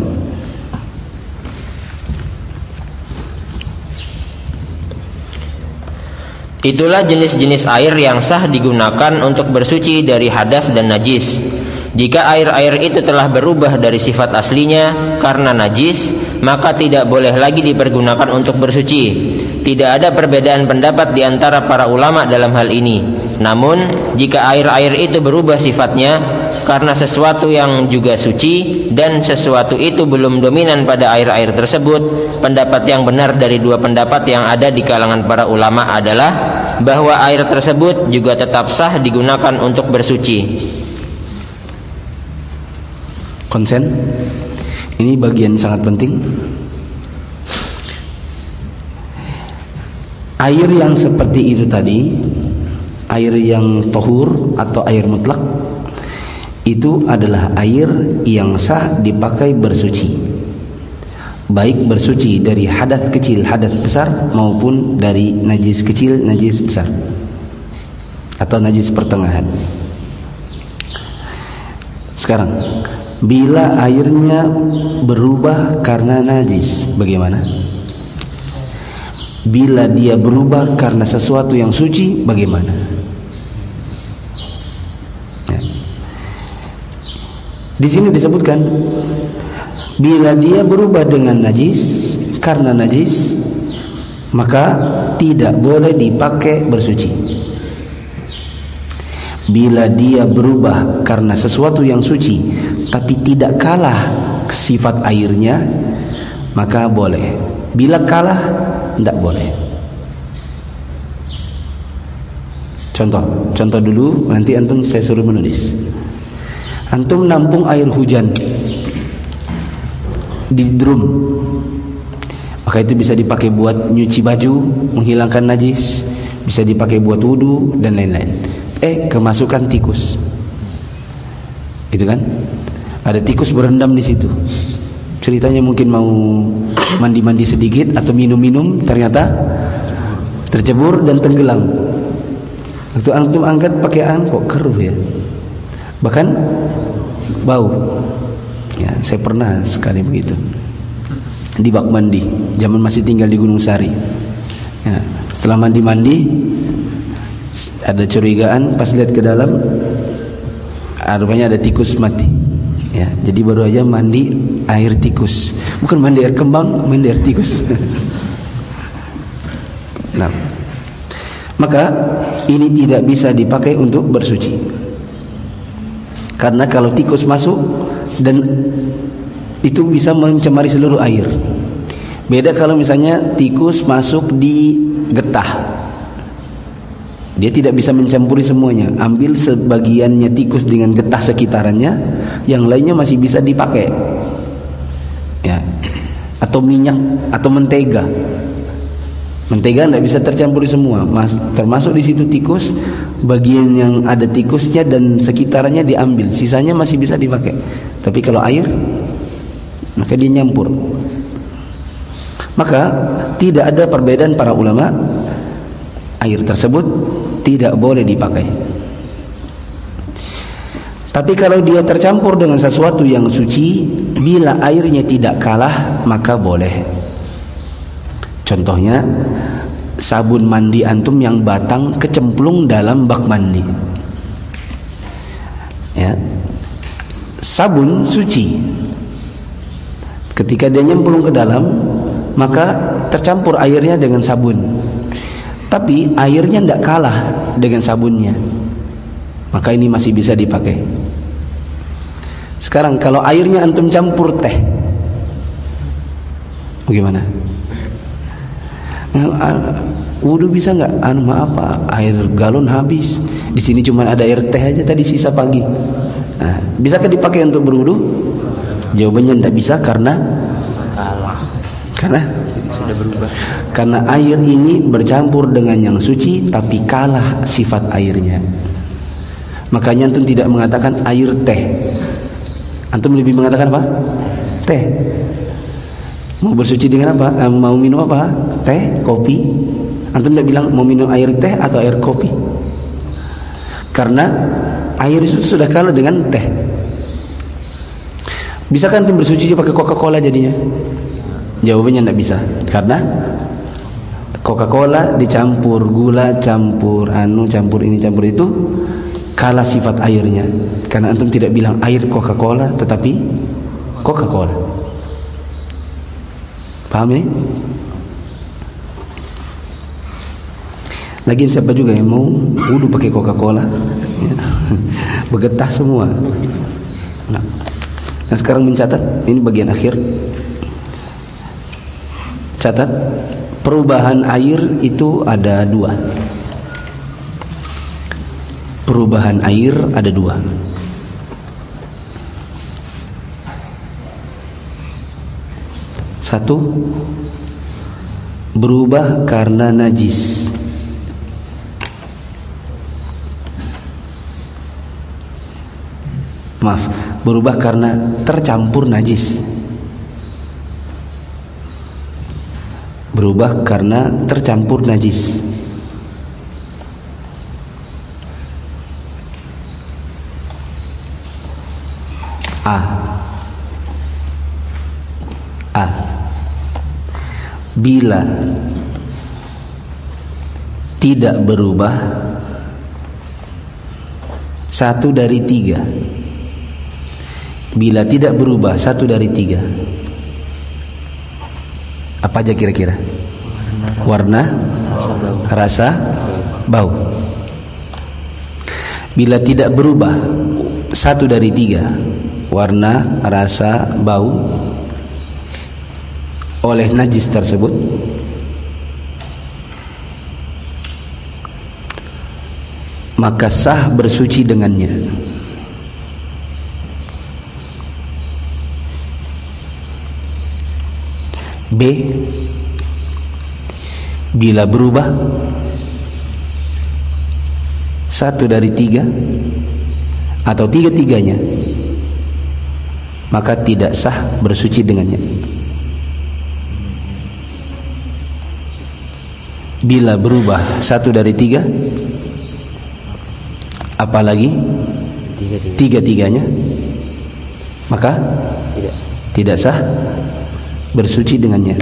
Itulah jenis-jenis air yang sah digunakan untuk bersuci dari hadas dan najis. Jika air-air itu telah berubah dari sifat aslinya karena najis, maka tidak boleh lagi dipergunakan untuk bersuci. Tidak ada perbedaan pendapat di antara para ulama dalam hal ini. Namun, jika air-air itu berubah sifatnya karena sesuatu yang juga suci dan sesuatu itu belum dominan pada air-air tersebut, pendapat yang benar dari dua pendapat yang ada di kalangan para ulama adalah bahwa air tersebut juga tetap sah digunakan untuk bersuci. Konsen? Ini bagian sangat penting. Air yang seperti itu tadi, air yang tahur atau air mutlak, itu adalah air yang sah dipakai bersuci, baik bersuci dari hadas kecil, hadas besar, maupun dari najis kecil, najis besar. atau najis pertengahan. Sekarang, bila airnya berubah karena najis, bagaimana? Bila dia berubah karena sesuatu yang suci, bagaimana? Ya. Di sini disebutkan, bila dia berubah dengan najis, karena najis, maka tidak boleh dipakai bersuci. Bila dia berubah karena sesuatu yang suci tapi tidak kalah sifat airnya, maka boleh. Bila kalah, tidak boleh. Contoh, contoh dulu, nanti antum saya suruh menulis. Antum nampung air hujan di drum, maka itu bisa dipakai buat nyuci baju, menghilangkan najis, bisa dipakai buat wudu dan lain-lain. Eh, kemasukan tikus, gitu kan? Ada tikus berendam di situ. Ceritanya mungkin mau mandi-mandi sedikit atau minum-minum, ternyata tercebur dan tenggelam. Waktu antum angkat pakaian, kok keruh ya, bahkan bau. Ya, saya pernah sekali begitu di bak mandi, zaman masih tinggal di Gunung Sari. Ya, setelah mandi-mandi, ada curigaan, pas lihat ke dalam, rupanya ada tikus mati. Ya, jadi baru aja mandi air tikus, bukan mandi air kembang, mandi air tikus. Nah, maka ini tidak bisa dipakai untuk bersuci, karena kalau tikus masuk dan itu bisa mencemari seluruh air. Beda kalau misalnya tikus masuk di getah, dia tidak bisa mencampuri semuanya. Ambil sebagiannya tikus dengan getah sekitarannya, yang lainnya masih bisa dipakai. Ya. Atau minyak atau mentega. Mentega tidak bisa tercampuri semua, Mas, termasuk di situ tikus. Bagian yang ada tikusnya dan sekitarannya diambil, sisanya masih bisa dipakai. Tapi kalau air, maka dia nyampur. Maka tidak ada perbedaan para ulama, air tersebut tidak boleh dipakai. Tapi kalau dia tercampur dengan sesuatu yang suci, bila airnya tidak kalah, maka boleh. Contohnya, sabun mandi antum yang batang kecemplung dalam bak mandi. Ya. Sabun suci. Ketika dia nyemplung ke dalam, maka tercampur airnya dengan sabun. Tapi airnya tidak kalah dengan sabunnya, maka ini masih bisa dipakai. Sekarang kalau airnya antum campur teh, bagaimana? Wudu bisa nggak? Anu maaf Pak, air galon habis. Di sini cuma ada air teh aja tadi sisa pagi. Nah, bisakah dipakai untuk berwudu? Jawabannya tidak bisa, karena kalah. Karena sudah berubah. Karena air ini bercampur dengan yang suci, tapi kalah sifat airnya. Makanya antum tidak mengatakan air teh. Antum lebih mengatakan apa? Teh. Mau bersuci dengan apa? Eh, mau minum apa? Teh, kopi. Antum tidak bilang mau minum air teh atau air kopi. Karena air itu sudah kalah dengan teh. Bisakah antum bersuci pakai Coca-Cola jadinya? Jawabannya tidak bisa, karena Coca-Cola dicampur gula, campur anu, campur ini, campur itu, kalah sifat airnya. Karena antum tidak bilang air Coca-Cola, tetapi Coca-Cola. Paham ini? Lagian siapa juga yang mau wudu pakai Coca-Cola? Ya. Bergetah semua. Nah, nah sekarang mencatat, ini bagian akhir. Catat, perubahan air itu ada dua. Perubahan air ada dua. Satu, berubah karena najis. Maaf, berubah karena tercampur najis. Berubah karena tercampur najis. A. A. Bila tidak berubah satu dari tiga. Bila tidak berubah satu dari tiga, apa aja kira-kira? Warna, rasa, bau. Bila tidak berubah satu dari tiga, warna, rasa, bau, oleh najis tersebut, maka sah bersuci dengannya. B. Bila berubah satu dari tiga atau tiga-tiganya, maka tidak sah bersuci dengannya. Bila berubah satu dari tiga, apalagi tiga-tiganya, maka tidak, tidak sah bersuci dengannya.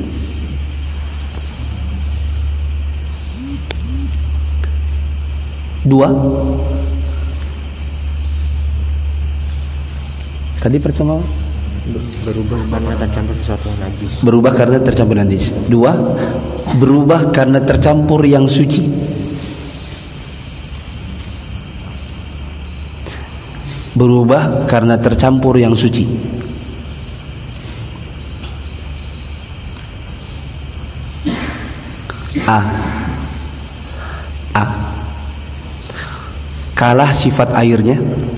Dua. Tadi pertama berubah karena tercampur sesuatu yang najis. Berubah karena tercampur najis. Dua, berubah karena tercampur yang suci. Berubah karena tercampur yang suci. A. A. Kalah sifat airnya.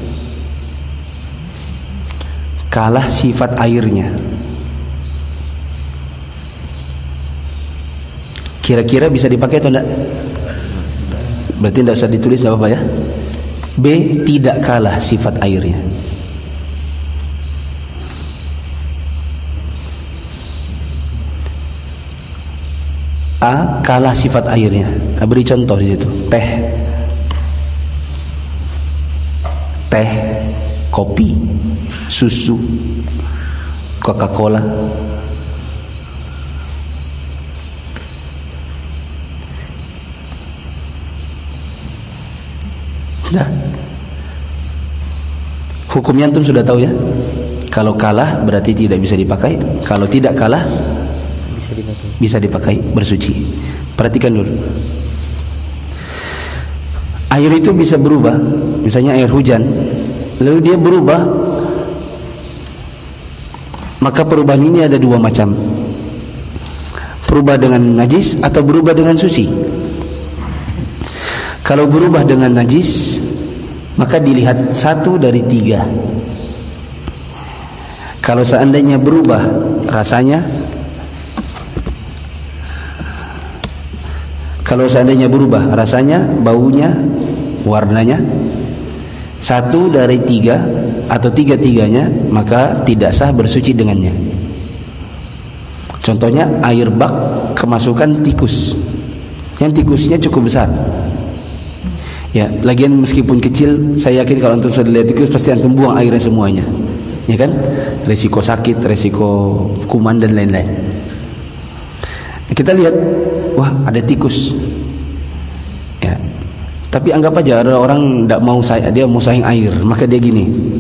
Kalah sifat airnya. Kira-kira bisa dipakai atau enggak? Berarti enggak usah ditulis, enggak apa-apa ya. B. Tidak kalah sifat airnya. A. Kalah sifat airnya. Beri contoh di situ. Teh, teh, kopi, susu, Coca-Cola. Dah. Hukumnya antum sudah tahu ya. Kalau kalah berarti tidak bisa dipakai. Kalau tidak kalah bisa dipakai, bisa dipakai bersuci. Perhatikan dulu. Air itu bisa berubah. Misalnya air hujan, lalu dia berubah. Maka perubahan ini ada dua macam. Berubah dengan najis atau berubah dengan suci. Kalau berubah dengan najis, maka dilihat satu dari tiga. Kalau seandainya berubah rasanya, kalau seandainya berubah rasanya, baunya, warnanya, satu dari tiga atau tiga-tiganya, maka tidak sah bersuci dengannya. Contohnya air bak kemasukan tikus, yang tikusnya cukup besar. Ya, lagian meskipun kecil, saya yakin kalau antum sudah lihat tikus pasti antum buang airnya semuanya, ya kan? Resiko sakit, resiko kuman dan lain-lain. Kita lihat, wah ada tikus. Ya, tapi anggap aja ada orang tidak mau saya, dia mau sayang air, maka dia gini.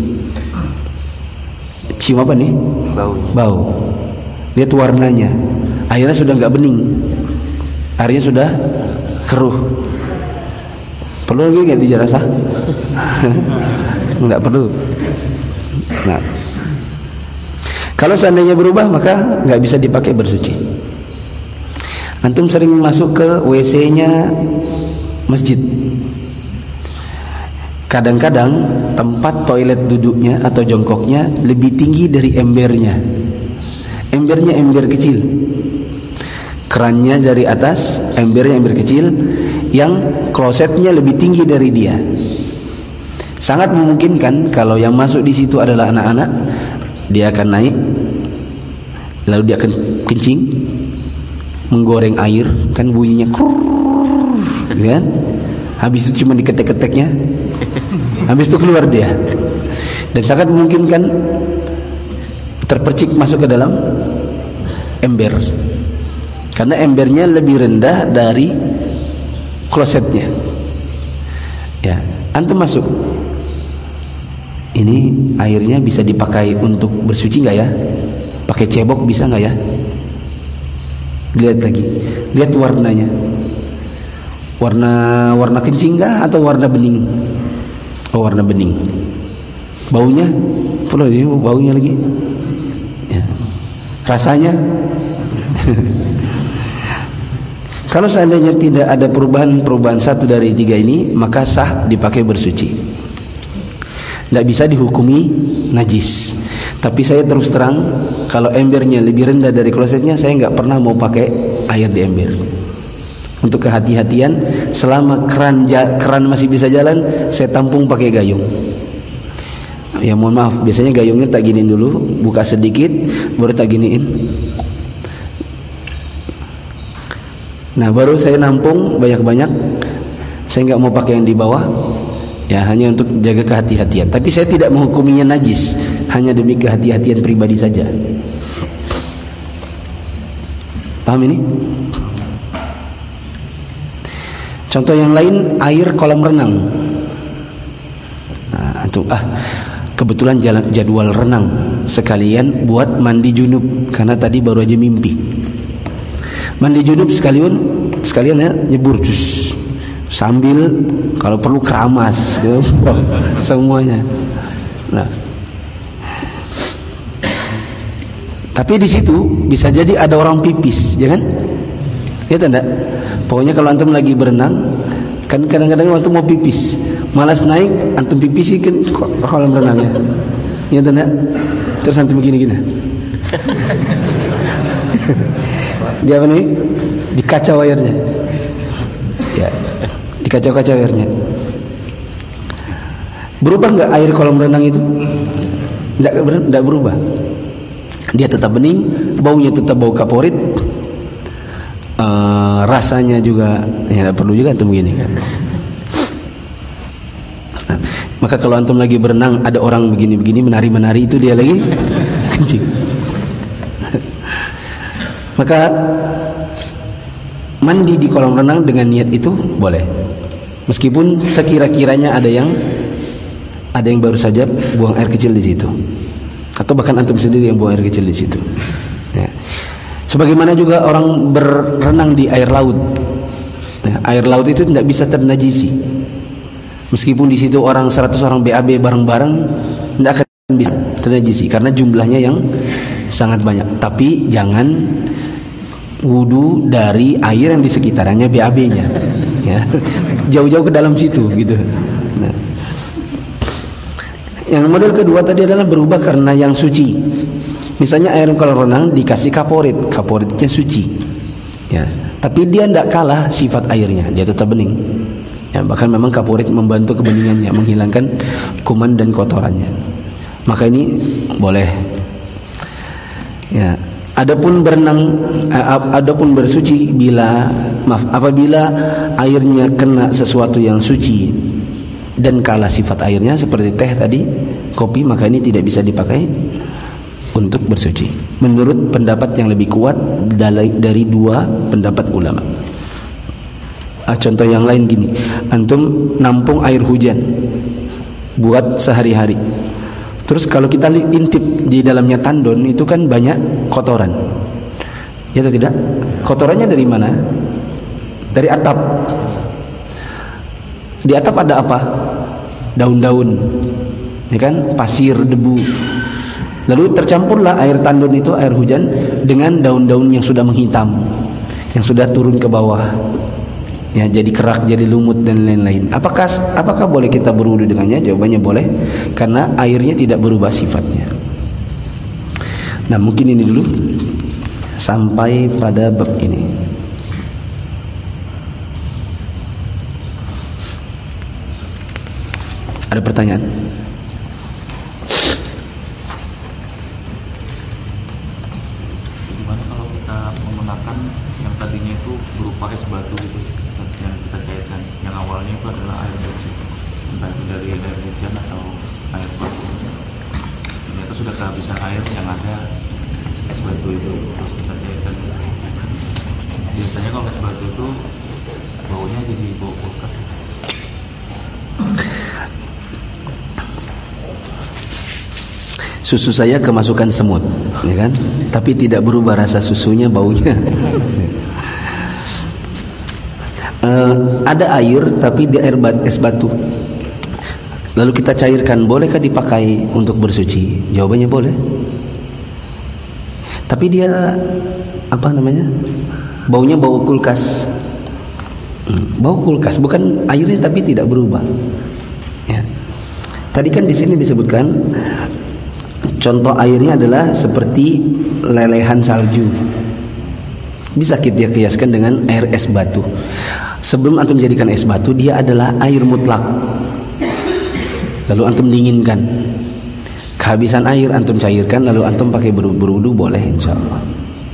Cium apa nih? Bau. Bau. Lihat warnanya, airnya sudah nggak bening, airnya sudah keruh. Perlu lagi nggak dijarasah? Nggak perlu. Nah, kalau seandainya berubah maka nggak bisa dipakai bersuci. Antum sering masuk ke W C-nya masjid. Kadang-kadang tempat toilet duduknya atau jongkoknya lebih tinggi dari embernya. Embernya ember kecil. Kerannya dari atas, embernya ember kecil, yang klosetnya lebih tinggi dari dia. Sangat memungkinkan kalau yang masuk di situ adalah anak-anak, dia akan naik, lalu dia akan kencing, menggoreng air, kan bunyinya krrrr, kan? Habis itu cuma diketek-keteknya, habis itu keluar dia. dan sangat memungkinkan terpercik masuk ke dalam ember, karena embernya lebih rendah dari klosetnya. Ya, antum masuk, ini airnya bisa dipakai untuk bersuci nggak ya? Pakai cebok bisa nggak ya? Lihat lagi, lihat warnanya, warna warna kencing nggak atau warna bening? Oh, warna bening. Baunya, perlu ini baunya lagi. Ya. Rasanya. Kalau seandainya tidak ada perubahan-perubahan satu dari tiga ini, maka sah dipakai bersuci. Tidak bisa dihukumi najis. Tapi saya terus terang, kalau embernya lebih rendah dari klosetnya, saya nggak pernah mau pakai air di ember. Untuk kehati-hatian, selama keran keran masih bisa jalan, saya tampung pakai gayung. Ya mohon maaf, biasanya gayungnya tak giniin dulu, buka sedikit, baru tak giniin. Nah, baru saya nampung banyak-banyak. Saya nggak mau pakai yang di bawah, ya hanya untuk jaga kehati-hatian. Tapi saya tidak menghukuminya najis, hanya demi kehati-hatian pribadi saja. Paham ini? Contoh yang lain, air kolam renang. Nah, itu ah kebetulan jalan jadwal renang sekalian buat mandi junub, karena tadi baru aja mimpi. Mandi junub sekalian sekalian ya nyebur jus sambil kalau perlu keramas gitu, semuanya. Nah, tapi di situ bisa jadi ada orang pipis, ya kan? Ya tanda. Pokoknya kalau antum lagi berenang, kan kadang-kadang waktu mau pipis, malas naik, antum pipis kan kolam renangnya. Ya tanda. Terus antum begini-gini. Dia apa nih? Dikacau airnya. Ya, dikacau-kacau airnya. Berubah nggak air kolam renang itu? Nggak, nggak berubah. Dia tetap bening, baunya tetap bau kaporit, uh, rasanya juga, ya nggak perlu juga antum begini kan. Nah, maka kalau antum lagi berenang, ada orang begini-begini menari-menari, itu dia lagi kencing. Maka mandi di kolam renang dengan niat itu boleh, meskipun sekira-kiranya ada yang ada yang baru saja buang air kecil di situ, atau bahkan antum sendiri yang buang air kecil di situ. Ya. Sebagaimana juga orang berenang di air laut. Ya, air laut itu tidak bisa ternajisi, meskipun di situ orang seratus orang B A B bareng-bareng, tidak akan bisa ternajisi karena jumlahnya yang sangat banyak. Tapi jangan wudu dari air yang di sekitarnya B A B-nya, ya. Jauh-jauh ke dalam situ gitu. Nah. Yang model kedua tadi adalah berubah karena yang suci. Misalnya air kolam renang dikasih kaporit, kaporitnya suci, ya. Tapi dia tidak kalah sifat airnya, dia tetap bening. Ya, bahkan memang kaporit membantu kebeningannya, menghilangkan kuman dan kotorannya. Maka ini boleh. Ya. Adapun berenang, adapun bersuci bila maaf apabila airnya kena sesuatu yang suci dan kalah sifat airnya seperti teh tadi, kopi, maka ini tidak bisa dipakai untuk bersuci. Menurut pendapat yang lebih kuat dari, dari dua pendapat ulama. Ah, contoh yang lain gini, antum nampung air hujan buat sehari-hari. Terus kalau kita intip di dalamnya tandon, itu kan banyak kotoran. Ya atau tidak? Kotorannya dari mana? Dari atap. Di atap ada apa? Daun-daun, ya kan? Pasir, debu. Lalu tercampurlah air tandon itu, air hujan, dengan daun-daun yang sudah menghitam, yang sudah turun ke bawah. Ya, jadi kerak, jadi lumut dan lain-lain. Apakah apakah boleh kita berwudu dengannya? Jawabannya boleh, karena airnya tidak berubah sifatnya. Nah, mungkin ini dulu sampai pada bab ini. Ada pertanyaan? Gimana kalau kita menggunakan yang tadinya itu berupa es batu gitu, yang kita cairkan, yang awalnya itu adalah air bersih, entah itu dari air hujan atau air batu. Ternyata sudah kehabisan air yang ada es batu itu, terus kita cairkan. Biasanya kalau es batu itu baunya jadi bau kulkas. Susu saya kemasukan semut, ya kan? Tapi tidak berubah rasa susunya, baunya. uh, ada air, tapi di air bat, es batu. Lalu kita cairkan, bolehkah dipakai untuk bersuci? Jawabannya boleh. Tapi dia apa namanya? Baunya bau kulkas. Hmm, bau kulkas, bukan airnya tapi tidak berubah. Ya. Tadi kan di sini disebutkan contoh airnya adalah seperti lelehan salju. Bisa kita kiaskan dengan air es batu. Sebelum antum jadikan es batu, dia adalah air mutlak. Lalu antum dinginkan. Kehabisan air antum cairkan, lalu antum pakai berwudu, boleh insyaallah.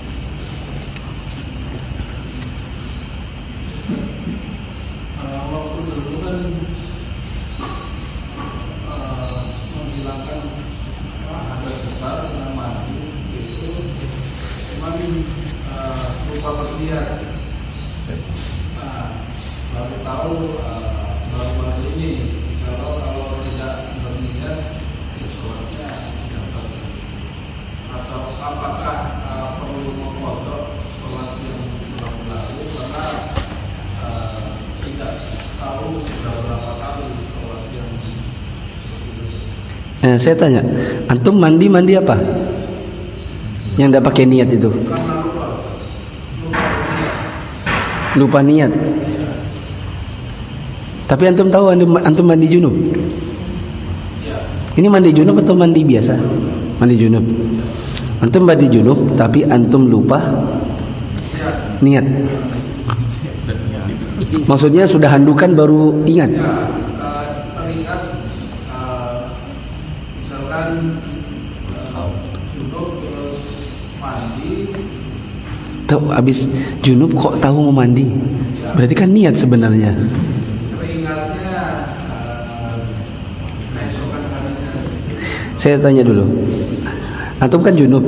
Nah, saya tanya, antum mandi mandi apa? Yang tidak pakai niat itu? Lupa niat. Tapi antum tahu antum, antum mandi junub? Ini mandi junub atau mandi biasa? Mandi junub. Antum mandi junub, tapi antum lupa niat. Maksudnya sudah handukan baru ingat. Tahu habis junub kok tahu mau mandi? Berarti kan niat sebenarnya. Saya tanya dulu. Antum kan junub.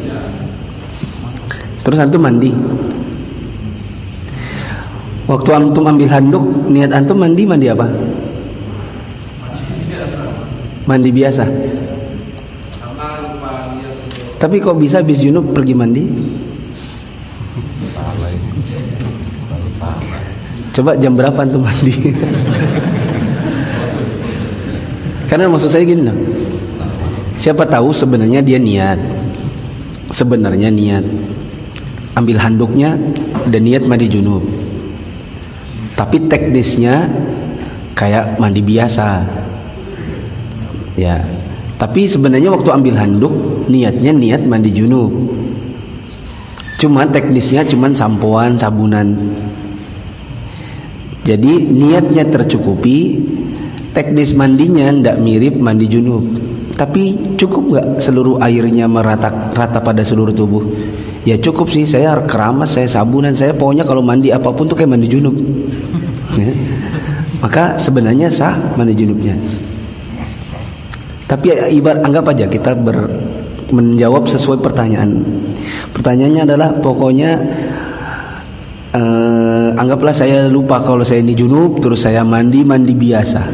Terus antum mandi. Waktu antum ambil handuk, niat antum mandi mandi apa? Mandi biasa. Tapi kok bisa habis junub pergi mandi? Coba jam berapa antum mandi? Karena maksud saya gini loh. Siapa tahu sebenarnya dia niat. Sebenarnya niat. Ambil handuknya dan niat mandi junub. Tapi teknisnya kayak mandi biasa. Ya. Tapi sebenarnya waktu ambil handuk niatnya niat mandi junub. Cuma teknisnya cuma sampoan, sabunan. Jadi niatnya tercukupi, teknis mandinya tidak mirip mandi junub. Tapi cukup nggak seluruh airnya merata rata pada seluruh tubuh? Ya cukup sih, saya keramas, saya sabunan, saya pokoknya kalau mandi apapun tuh kayak mandi junub. Ya. Maka sebenarnya sah mandi junubnya. Tapi ibarat anggap aja kita ber, menjawab sesuai pertanyaan. Pertanyaannya adalah pokoknya eh, anggaplah saya lupa kalau saya ini junub, terus saya mandi mandi biasa.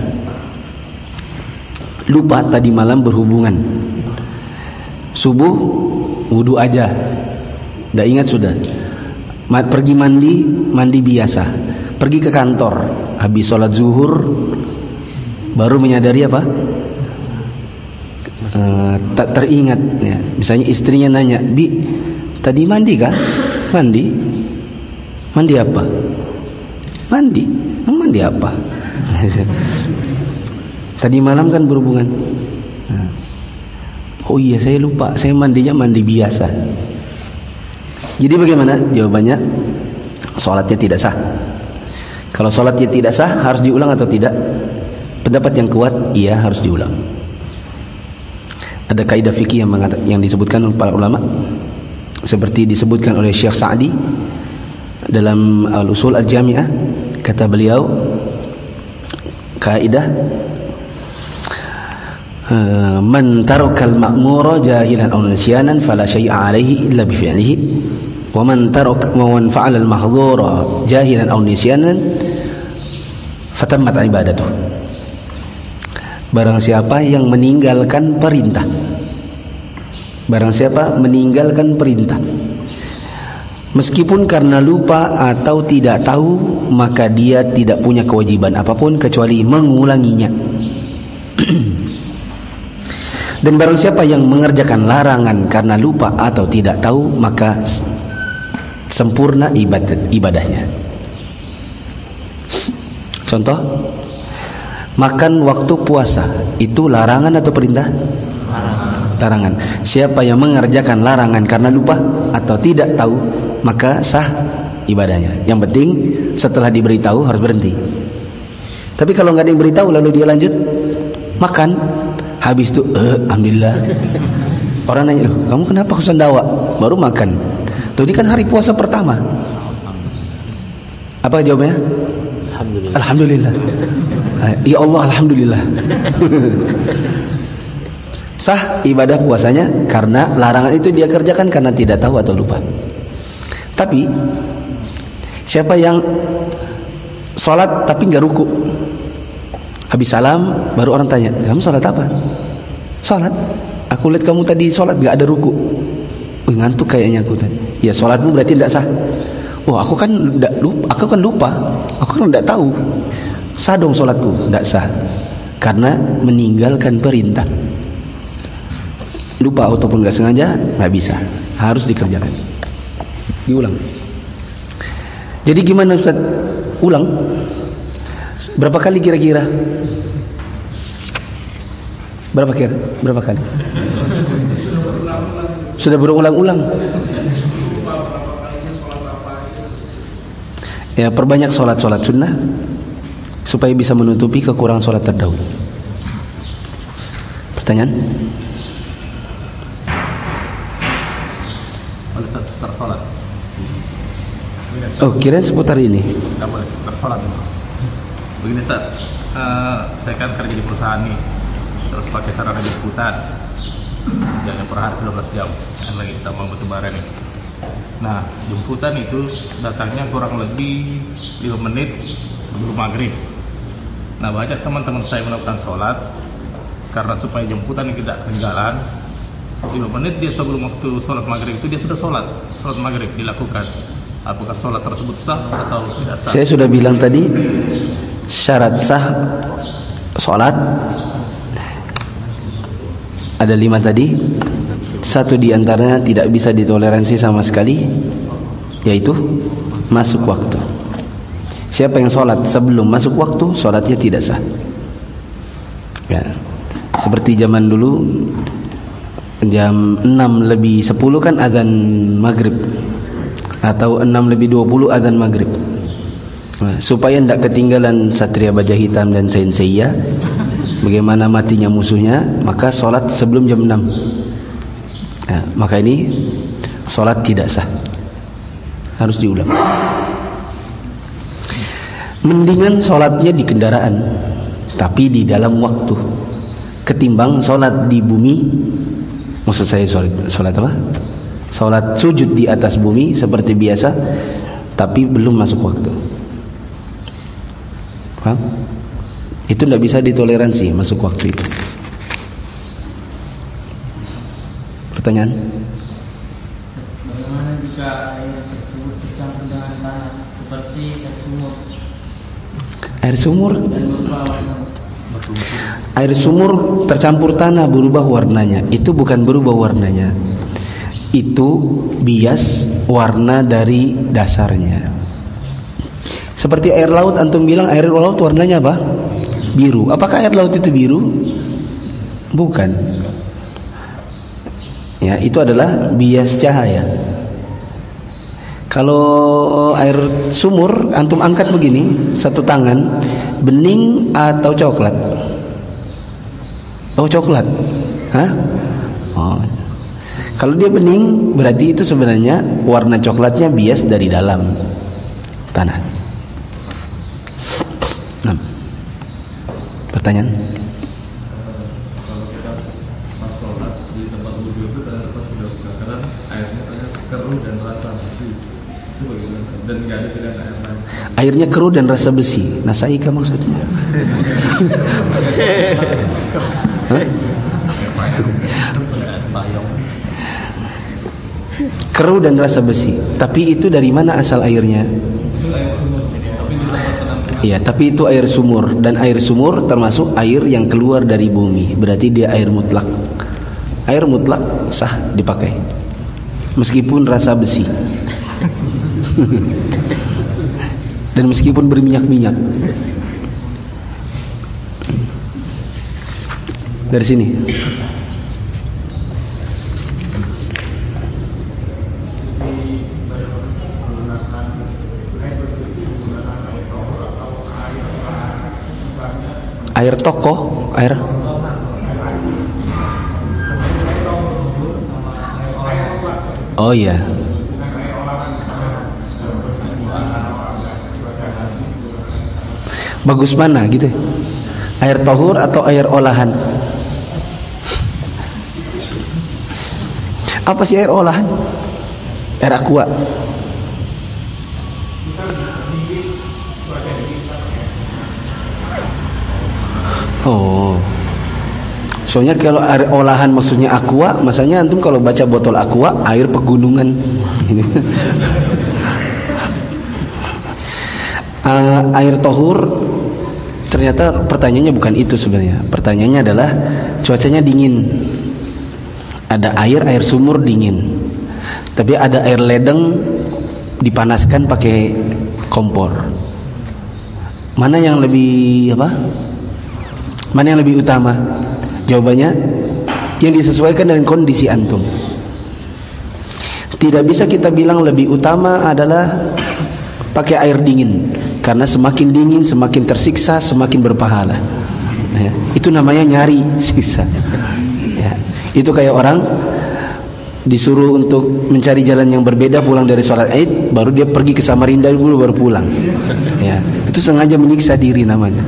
Lupa tadi malam berhubungan. Subuh wudu aja. Udah ingat sudah. Pergi mandi mandi biasa. Pergi ke kantor, habis sholat zuhur baru menyadari apa? Uh, tak teringat ya. Misalnya istrinya nanya, "Bi, tadi mandi kah?" "Mandi." "Mandi apa?" "Mandi." "Mandi apa?" "Tadi malam kan berhubungan." Nah. "Oh iya, saya lupa. Saya mandinya mandi biasa." Jadi bagaimana? Jawabannya, sholatnya tidak sah. Kalau sholatnya tidak sah, harus diulang atau tidak? Pendapat yang kuat, iya harus diulang. Ada kaidah fikih yang mengatakan, yang disebutkan oleh para ulama, seperti disebutkan oleh Syekh Sa'di dalam Al-Usul Al-Jami'ah, kata beliau, kaidah Man tarakal ma'mura jahilan aw nisyanan fala syai'a 'alaihi illa bi fi'lihi wa man taraka wa man fa'ala al-mahdhura jahilan aw nisyanan fatammat ibadatuh. Barang siapa yang meninggalkan perintah, barang siapa meninggalkan perintah meskipun karena lupa atau tidak tahu, maka dia tidak punya kewajiban apapun kecuali mengulanginya. Dan barang siapa yang mengerjakan larangan karena lupa atau tidak tahu, maka sempurna ibadat ibadahnya. Contoh, makan waktu puasa itu larangan atau perintah? Larangan. Larangan. Siapa yang mengerjakan larangan karena lupa atau tidak tahu, maka sah ibadahnya. Yang penting setelah diberitahu harus berhenti. Tapi kalau nggak ada yang beritahu lalu dia lanjut makan, habis itu eh, alhamdulillah. Orang nanya, loh kamu kenapa ke sendawa? Baru makan. Tuh ini kan hari puasa pertama. Apa jawabnya? Alhamdulillah. Alhamdulillah. Ya Allah, alhamdulillah. Sah ibadah puasanya karena larangan itu dia kerjakan karena tidak tahu atau lupa. Tapi siapa yang sholat tapi nggak ruku, habis salam baru orang tanya, kamu sholat apa? Sholat. Aku lihat kamu tadi sholat nggak ada ruku. Wih, ngantuk kayaknya aku tadi. Ya sholatmu berarti tidak sah. Oh, aku kan tidak lupa, aku kan lupa, aku kan tidak tahu. Sah dong sholatku? Tidak sah, karena meninggalkan perintah. Lupa ataupun nggak sengaja nggak bisa, harus dikerjakan. Diulang. Jadi gimana Ustaz? Ulang. Berapa kali kira-kira? Berapa kira? Berapa kali? Sudah berulang-ulang. Ya, perbanyak sholat-sholat sunnah supaya bisa menutupi kekurangan sholat terdahulu. Pertanyaan? Seputar sholat. Oh, kirain seputar ini. Tidak boleh seputar sholat. Begini Ustaz, uh, saya kan kerja di perusahaan nih, terus pakai sarana jemputan, jalan per hari dua belas jam, kan lagi kita mau batubara nih. Nah, jemputan itu datangnya kurang lebih lima menit sebelum maghrib. Nah, banyak teman-teman saya melakukan sholat karena supaya jemputan tidak ketinggalan. lima menit dia sebelum waktu sholat maghrib itu dia sudah sholat, sholat maghrib dilakukan. Apakah sholat tersebut sah atau tidak sah? Saya sudah bilang tadi, syarat sah sholat ada lima tadi. Satu di antaranya tidak bisa ditoleransi sama sekali, yaitu masuk waktu. Siapa yang sholat sebelum masuk waktu, sholatnya tidak sah. Ya, seperti zaman dulu jam enam lebih sepuluh kan azan maghrib, atau enam lebih dua puluh azan maghrib. Nah, supaya tidak ketinggalan Satria Baja Hitam dan Senseiya bagaimana matinya musuhnya, maka sholat sebelum jam enam. Nah, maka ini sholat tidak sah, harus diulang. Mendingan sholatnya di kendaraan tapi di dalam waktu, ketimbang sholat di bumi. Maksud saya sholat, sholat apa? Sholat sujud di atas bumi seperti biasa tapi belum masuk waktu. Paham? Itu tidak bisa ditoleransi masuk waktu itu. Pertanyaan? Bagaimana jika air tersebut tercampur dengan tanah seperti air sumur? Air sumur? Dan berubah warna. Air sumur tercampur tanah berubah warnanya. Itu bukan berubah warnanya, itu bias warna dari dasarnya. Seperti air laut, antum bilang air laut warnanya apa? Biru. Apakah air laut itu biru? Bukan. Ya, itu adalah bias cahaya. Kalau air sumur antum angkat begini satu tangan, bening atau coklat? Oh, coklat. Hah? Oh. Kalau dia bening berarti itu sebenarnya warna coklatnya bias dari dalam tanah. Nah. Pertanyaan? Kalau kita keruh dan rasa besi. Itu bagaimana? Dan nggak ada pilihan air lain. Airnya keruh dan rasa besi. Nasaika maksudnya. Hah? Keruh dan rasa besi. Tapi itu dari mana asal airnya? Iya, tapi itu air sumur. Dan air sumur termasuk air yang keluar dari bumi. Berarti dia air mutlak. Air mutlak sah dipakai meskipun rasa besi. Dan meskipun berminyak-minyak. Dari sini. Air toko, air Oh iya. Bagus mana gitu? Air tahur atau air olahan? Apa sih air olahan? Air aqua. Oh. Soalnya kalau air olahan maksudnya aqua, masanya antum kalau baca botol aqua, air pegunungan. uh, air tahur, ternyata pertanyaannya bukan itu sebenarnya. Pertanyaannya adalah cuacanya dingin. Ada air, air sumur dingin. Tapi ada air ledeng dipanaskan pakai kompor. Mana yang lebih apa? Mana yang lebih utama? Jawabannya yang disesuaikan dengan kondisi antum. Tidak bisa kita bilang lebih utama adalah pakai air dingin, karena semakin dingin semakin tersiksa, semakin berpahala. Ya, itu namanya nyari siksa. Ya, itu kayak orang disuruh untuk mencari jalan yang berbeda pulang dari sholat Id, baru dia pergi ke Samarinda dulu baru pulang. Ya, itu sengaja menyiksa diri namanya.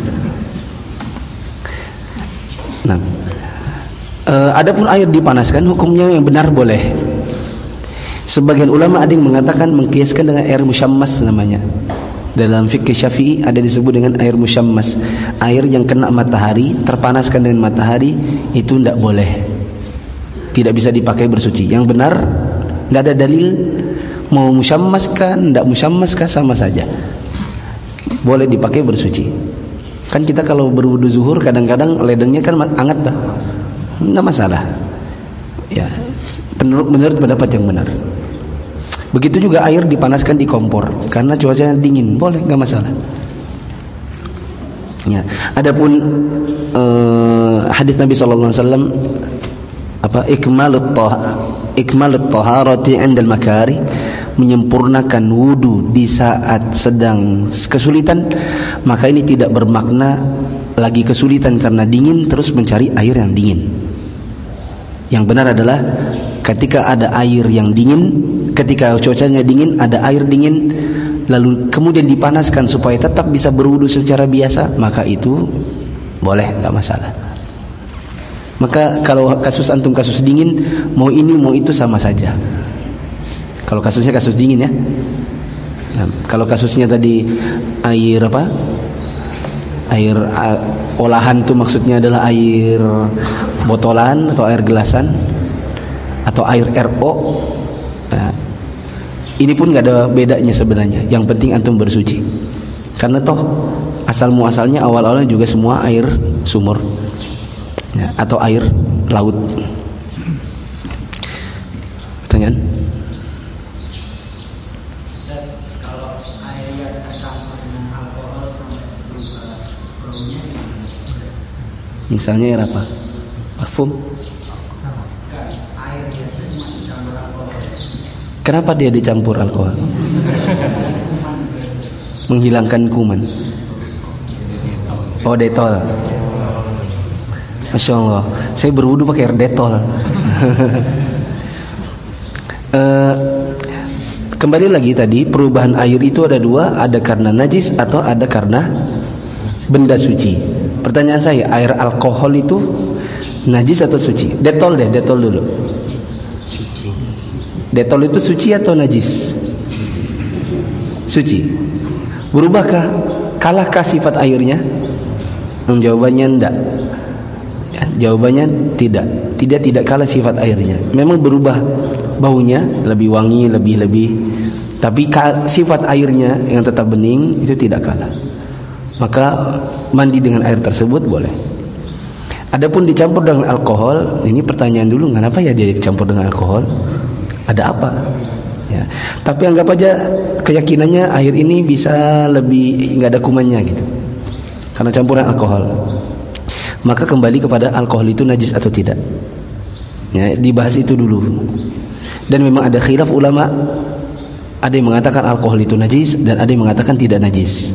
Nah, e, adapun air dipanaskan hukumnya yang benar boleh. Sebagian ulama ada yang mengatakan mengkiaskan dengan air musyammas namanya. Dalam fikih Syafi'i ada disebut dengan air musyammas. Air yang kena matahari, terpanaskan dengan matahari, itu tidak boleh. Tidak bisa dipakai bersuci. Yang benar, tidak ada dalil mau musyammaskah, tidak musyammaskah sama saja. Boleh dipakai bersuci. Kan kita kalau berwudu zuhur kadang-kadang ledengnya kan hangat dah, nggak masalah. Ya, menurut, menurut pendapat yang benar. Begitu juga air dipanaskan di kompor karena cuacanya dingin, boleh, nggak masalah. Ya, adapun uh, hadis Nabi Sallallahu Alaihi Wasallam apa ikmalut toh ikmalut toharati indal makari, menyempurnakan wudu di saat sedang kesulitan, maka ini tidak bermakna lagi kesulitan karena dingin terus mencari air yang dingin. Yang benar adalah ketika ada air yang dingin, ketika cuacanya dingin, ada air dingin, lalu kemudian dipanaskan supaya tetap bisa berwudu secara biasa, maka itu boleh, nggak masalah. Maka kalau kasus antum kasus dingin, mau ini mau itu sama saja. Kalau kasusnya kasus dingin ya. Nah, kalau kasusnya tadi air apa? Air uh, olahan itu maksudnya adalah air botolan atau air gelasan atau air R O. Nah, ini pun nggak ada bedanya sebenarnya. Yang penting antum bersuci. Karena toh asal muasalnya awal-awalnya juga semua air sumur. Ya, atau air laut. Pertanyaan? Kalau air yang tercampur dengan alkohol sampai berubah baunya, Misalnya air apa? Parfum? air biasanya dicampur alkohol. Kenapa dia dicampur alkohol? Menghilangkan kuman. Oh, detol. Masya Allah, saya berwudu pakai air detol. uh, Kembali lagi tadi, perubahan air itu ada dua, ada karena najis atau ada karena benda suci. Pertanyaan saya, air alkohol itu najis atau suci? Detol deh, detol dulu. Suci. Detol itu suci atau najis? Suci. Berubahkah? Kalahkah sifat airnya? Hmm, jawabannya enggak. Ya, jawabannya tidak. Tidak tidak kalah sifat airnya. Memang berubah baunya, lebih wangi, lebih-lebih. Tapi sifat airnya yang tetap bening itu tidak kalah. Maka mandi dengan air tersebut boleh. Adapun dicampur dengan alkohol, ini pertanyaan dulu, kenapa ya dia dicampur dengan alkohol? Ada apa? Ya. Tapi anggap aja keyakinannya air ini bisa lebih nggak ada kumannya gitu, karena campuran alkohol. Maka kembali kepada alkohol itu najis atau tidak. Ya, dibahas itu dulu. Dan memang ada khilaf ulama. Ada yang mengatakan alkohol itu najis dan ada yang mengatakan tidak najis.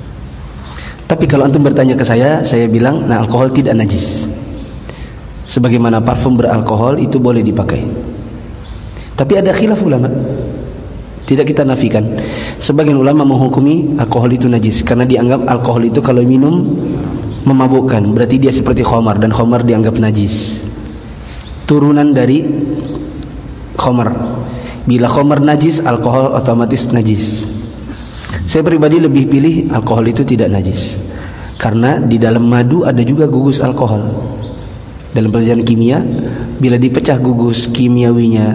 Tapi kalau antum bertanya ke saya, saya bilang, nah alkohol tidak najis. Sebagaimana parfum beralkohol itu boleh dipakai. Tapi ada khilaf ulama. Tidak kita nafikan. Sebagian ulama menghukumi alkohol itu najis karena dianggap alkohol itu kalau minum memabukkan, berarti dia seperti khamar dan khamar dianggap najis. Turunan dari khamar. Bila khamar najis, alkohol otomatis najis. Saya pribadi lebih pilih alkohol itu tidak najis, karena di dalam madu ada juga gugus alkohol. Dalam pelajaran kimia, bila dipecah gugus kimiawinya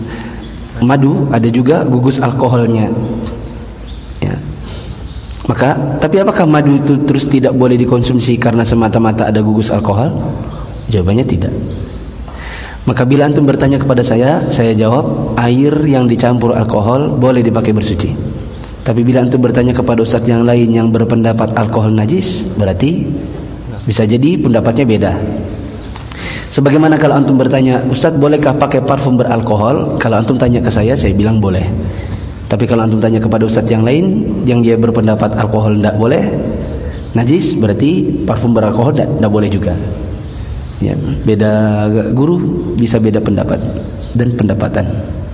madu, ada juga gugus alkoholnya. Ya. Maka, tapi apakah madu itu terus tidak boleh dikonsumsi karena semata-mata ada gugus alkohol? Jawabannya tidak. Maka bila antum bertanya kepada saya, saya jawab air yang dicampur alkohol boleh dipakai bersuci. Tapi bila antum bertanya kepada ustaz yang lain yang berpendapat alkohol najis, berarti bisa jadi pendapatnya beda. Sebagaimana kalau antum bertanya, ustaz bolehkah pakai parfum beralkohol? Kalau antum tanya ke saya, saya bilang boleh. Tapi kalau antum tanya kepada ustaz yang lain yang dia berpendapat alkohol tidak boleh, najis, berarti parfum beralkohol tidak boleh juga. Ya, beda guru bisa beda pendapat dan pendapatan.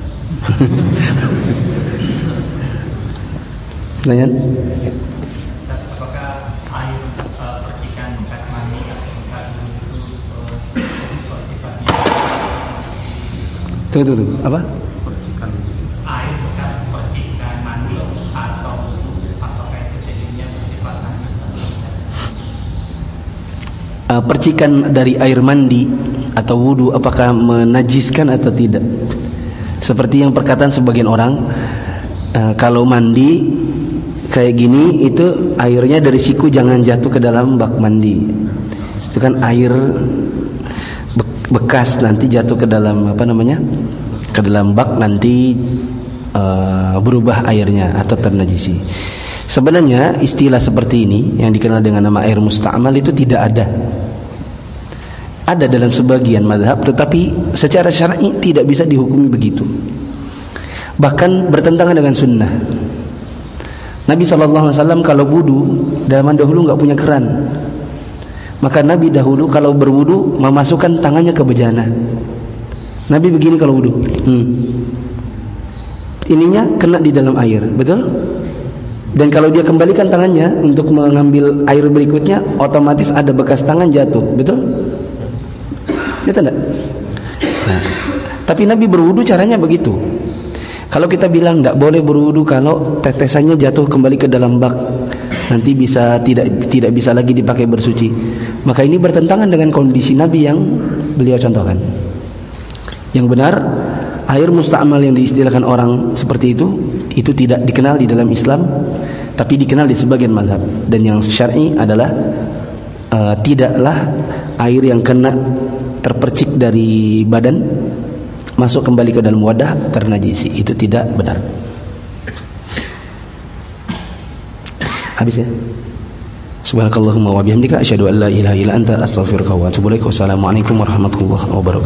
Pertanyaan? Apakah air uh, percikan bekas mandi atau bekas itu uh, sifatnya? Tunggu, tunggu, apa? Percikan. Air bekas percikan mandi atau apakah itu jadinya bersifat najis? Uh, percikan dari air mandi atau wudu apakah menajiskan atau tidak? Seperti yang perkataan sebagian orang, uh, kalau mandi kayak gini itu airnya dari siku jangan jatuh ke dalam bak mandi. Itu kan air bekas nanti jatuh ke dalam apa namanya? Ke dalam bak nanti uh, berubah airnya atau ternajisi. Sebenarnya istilah seperti ini yang dikenal dengan nama air musta'mal itu tidak ada. Ada dalam sebagian mazhab, tetapi secara syar'i tidak bisa dihukumi begitu. Bahkan bertentangan dengan sunnah. Nabi shallallahu alaihi wasallam kalau wudu, zaman dahulu enggak punya keran. Maka Nabi dahulu kalau berwudu memasukkan tangannya ke bejana. Nabi begini kalau wudu. Hmm. Ininya kena di dalam air, betul? Dan kalau dia kembalikan tangannya untuk mengambil air berikutnya, otomatis ada bekas tangan jatuh, betul? Betul enggak? Nah, tapi Nabi berwudu caranya begitu. Kalau kita bilang tidak boleh berwudu kalau tetesannya jatuh kembali ke dalam bak, nanti bisa tidak tidak bisa lagi dipakai bersuci, maka ini bertentangan dengan kondisi Nabi yang beliau contohkan. Yang benar, air musta'mal yang diistilahkan orang seperti itu, itu tidak dikenal di dalam Islam, tapi dikenal di sebagian mazhab. Dan yang syar'i adalah uh, tidaklah air yang kena terpercik dari badan masuk kembali ke dalam wadah ternajisi. Itu tidak benar. Habis ya? Subhanakallahumma wa bihamdika asyhadu an la ilaha illa anta astaghfiruka wa atubu ilaik. Wassalamualaikum warahmatullahi wabarakatuh.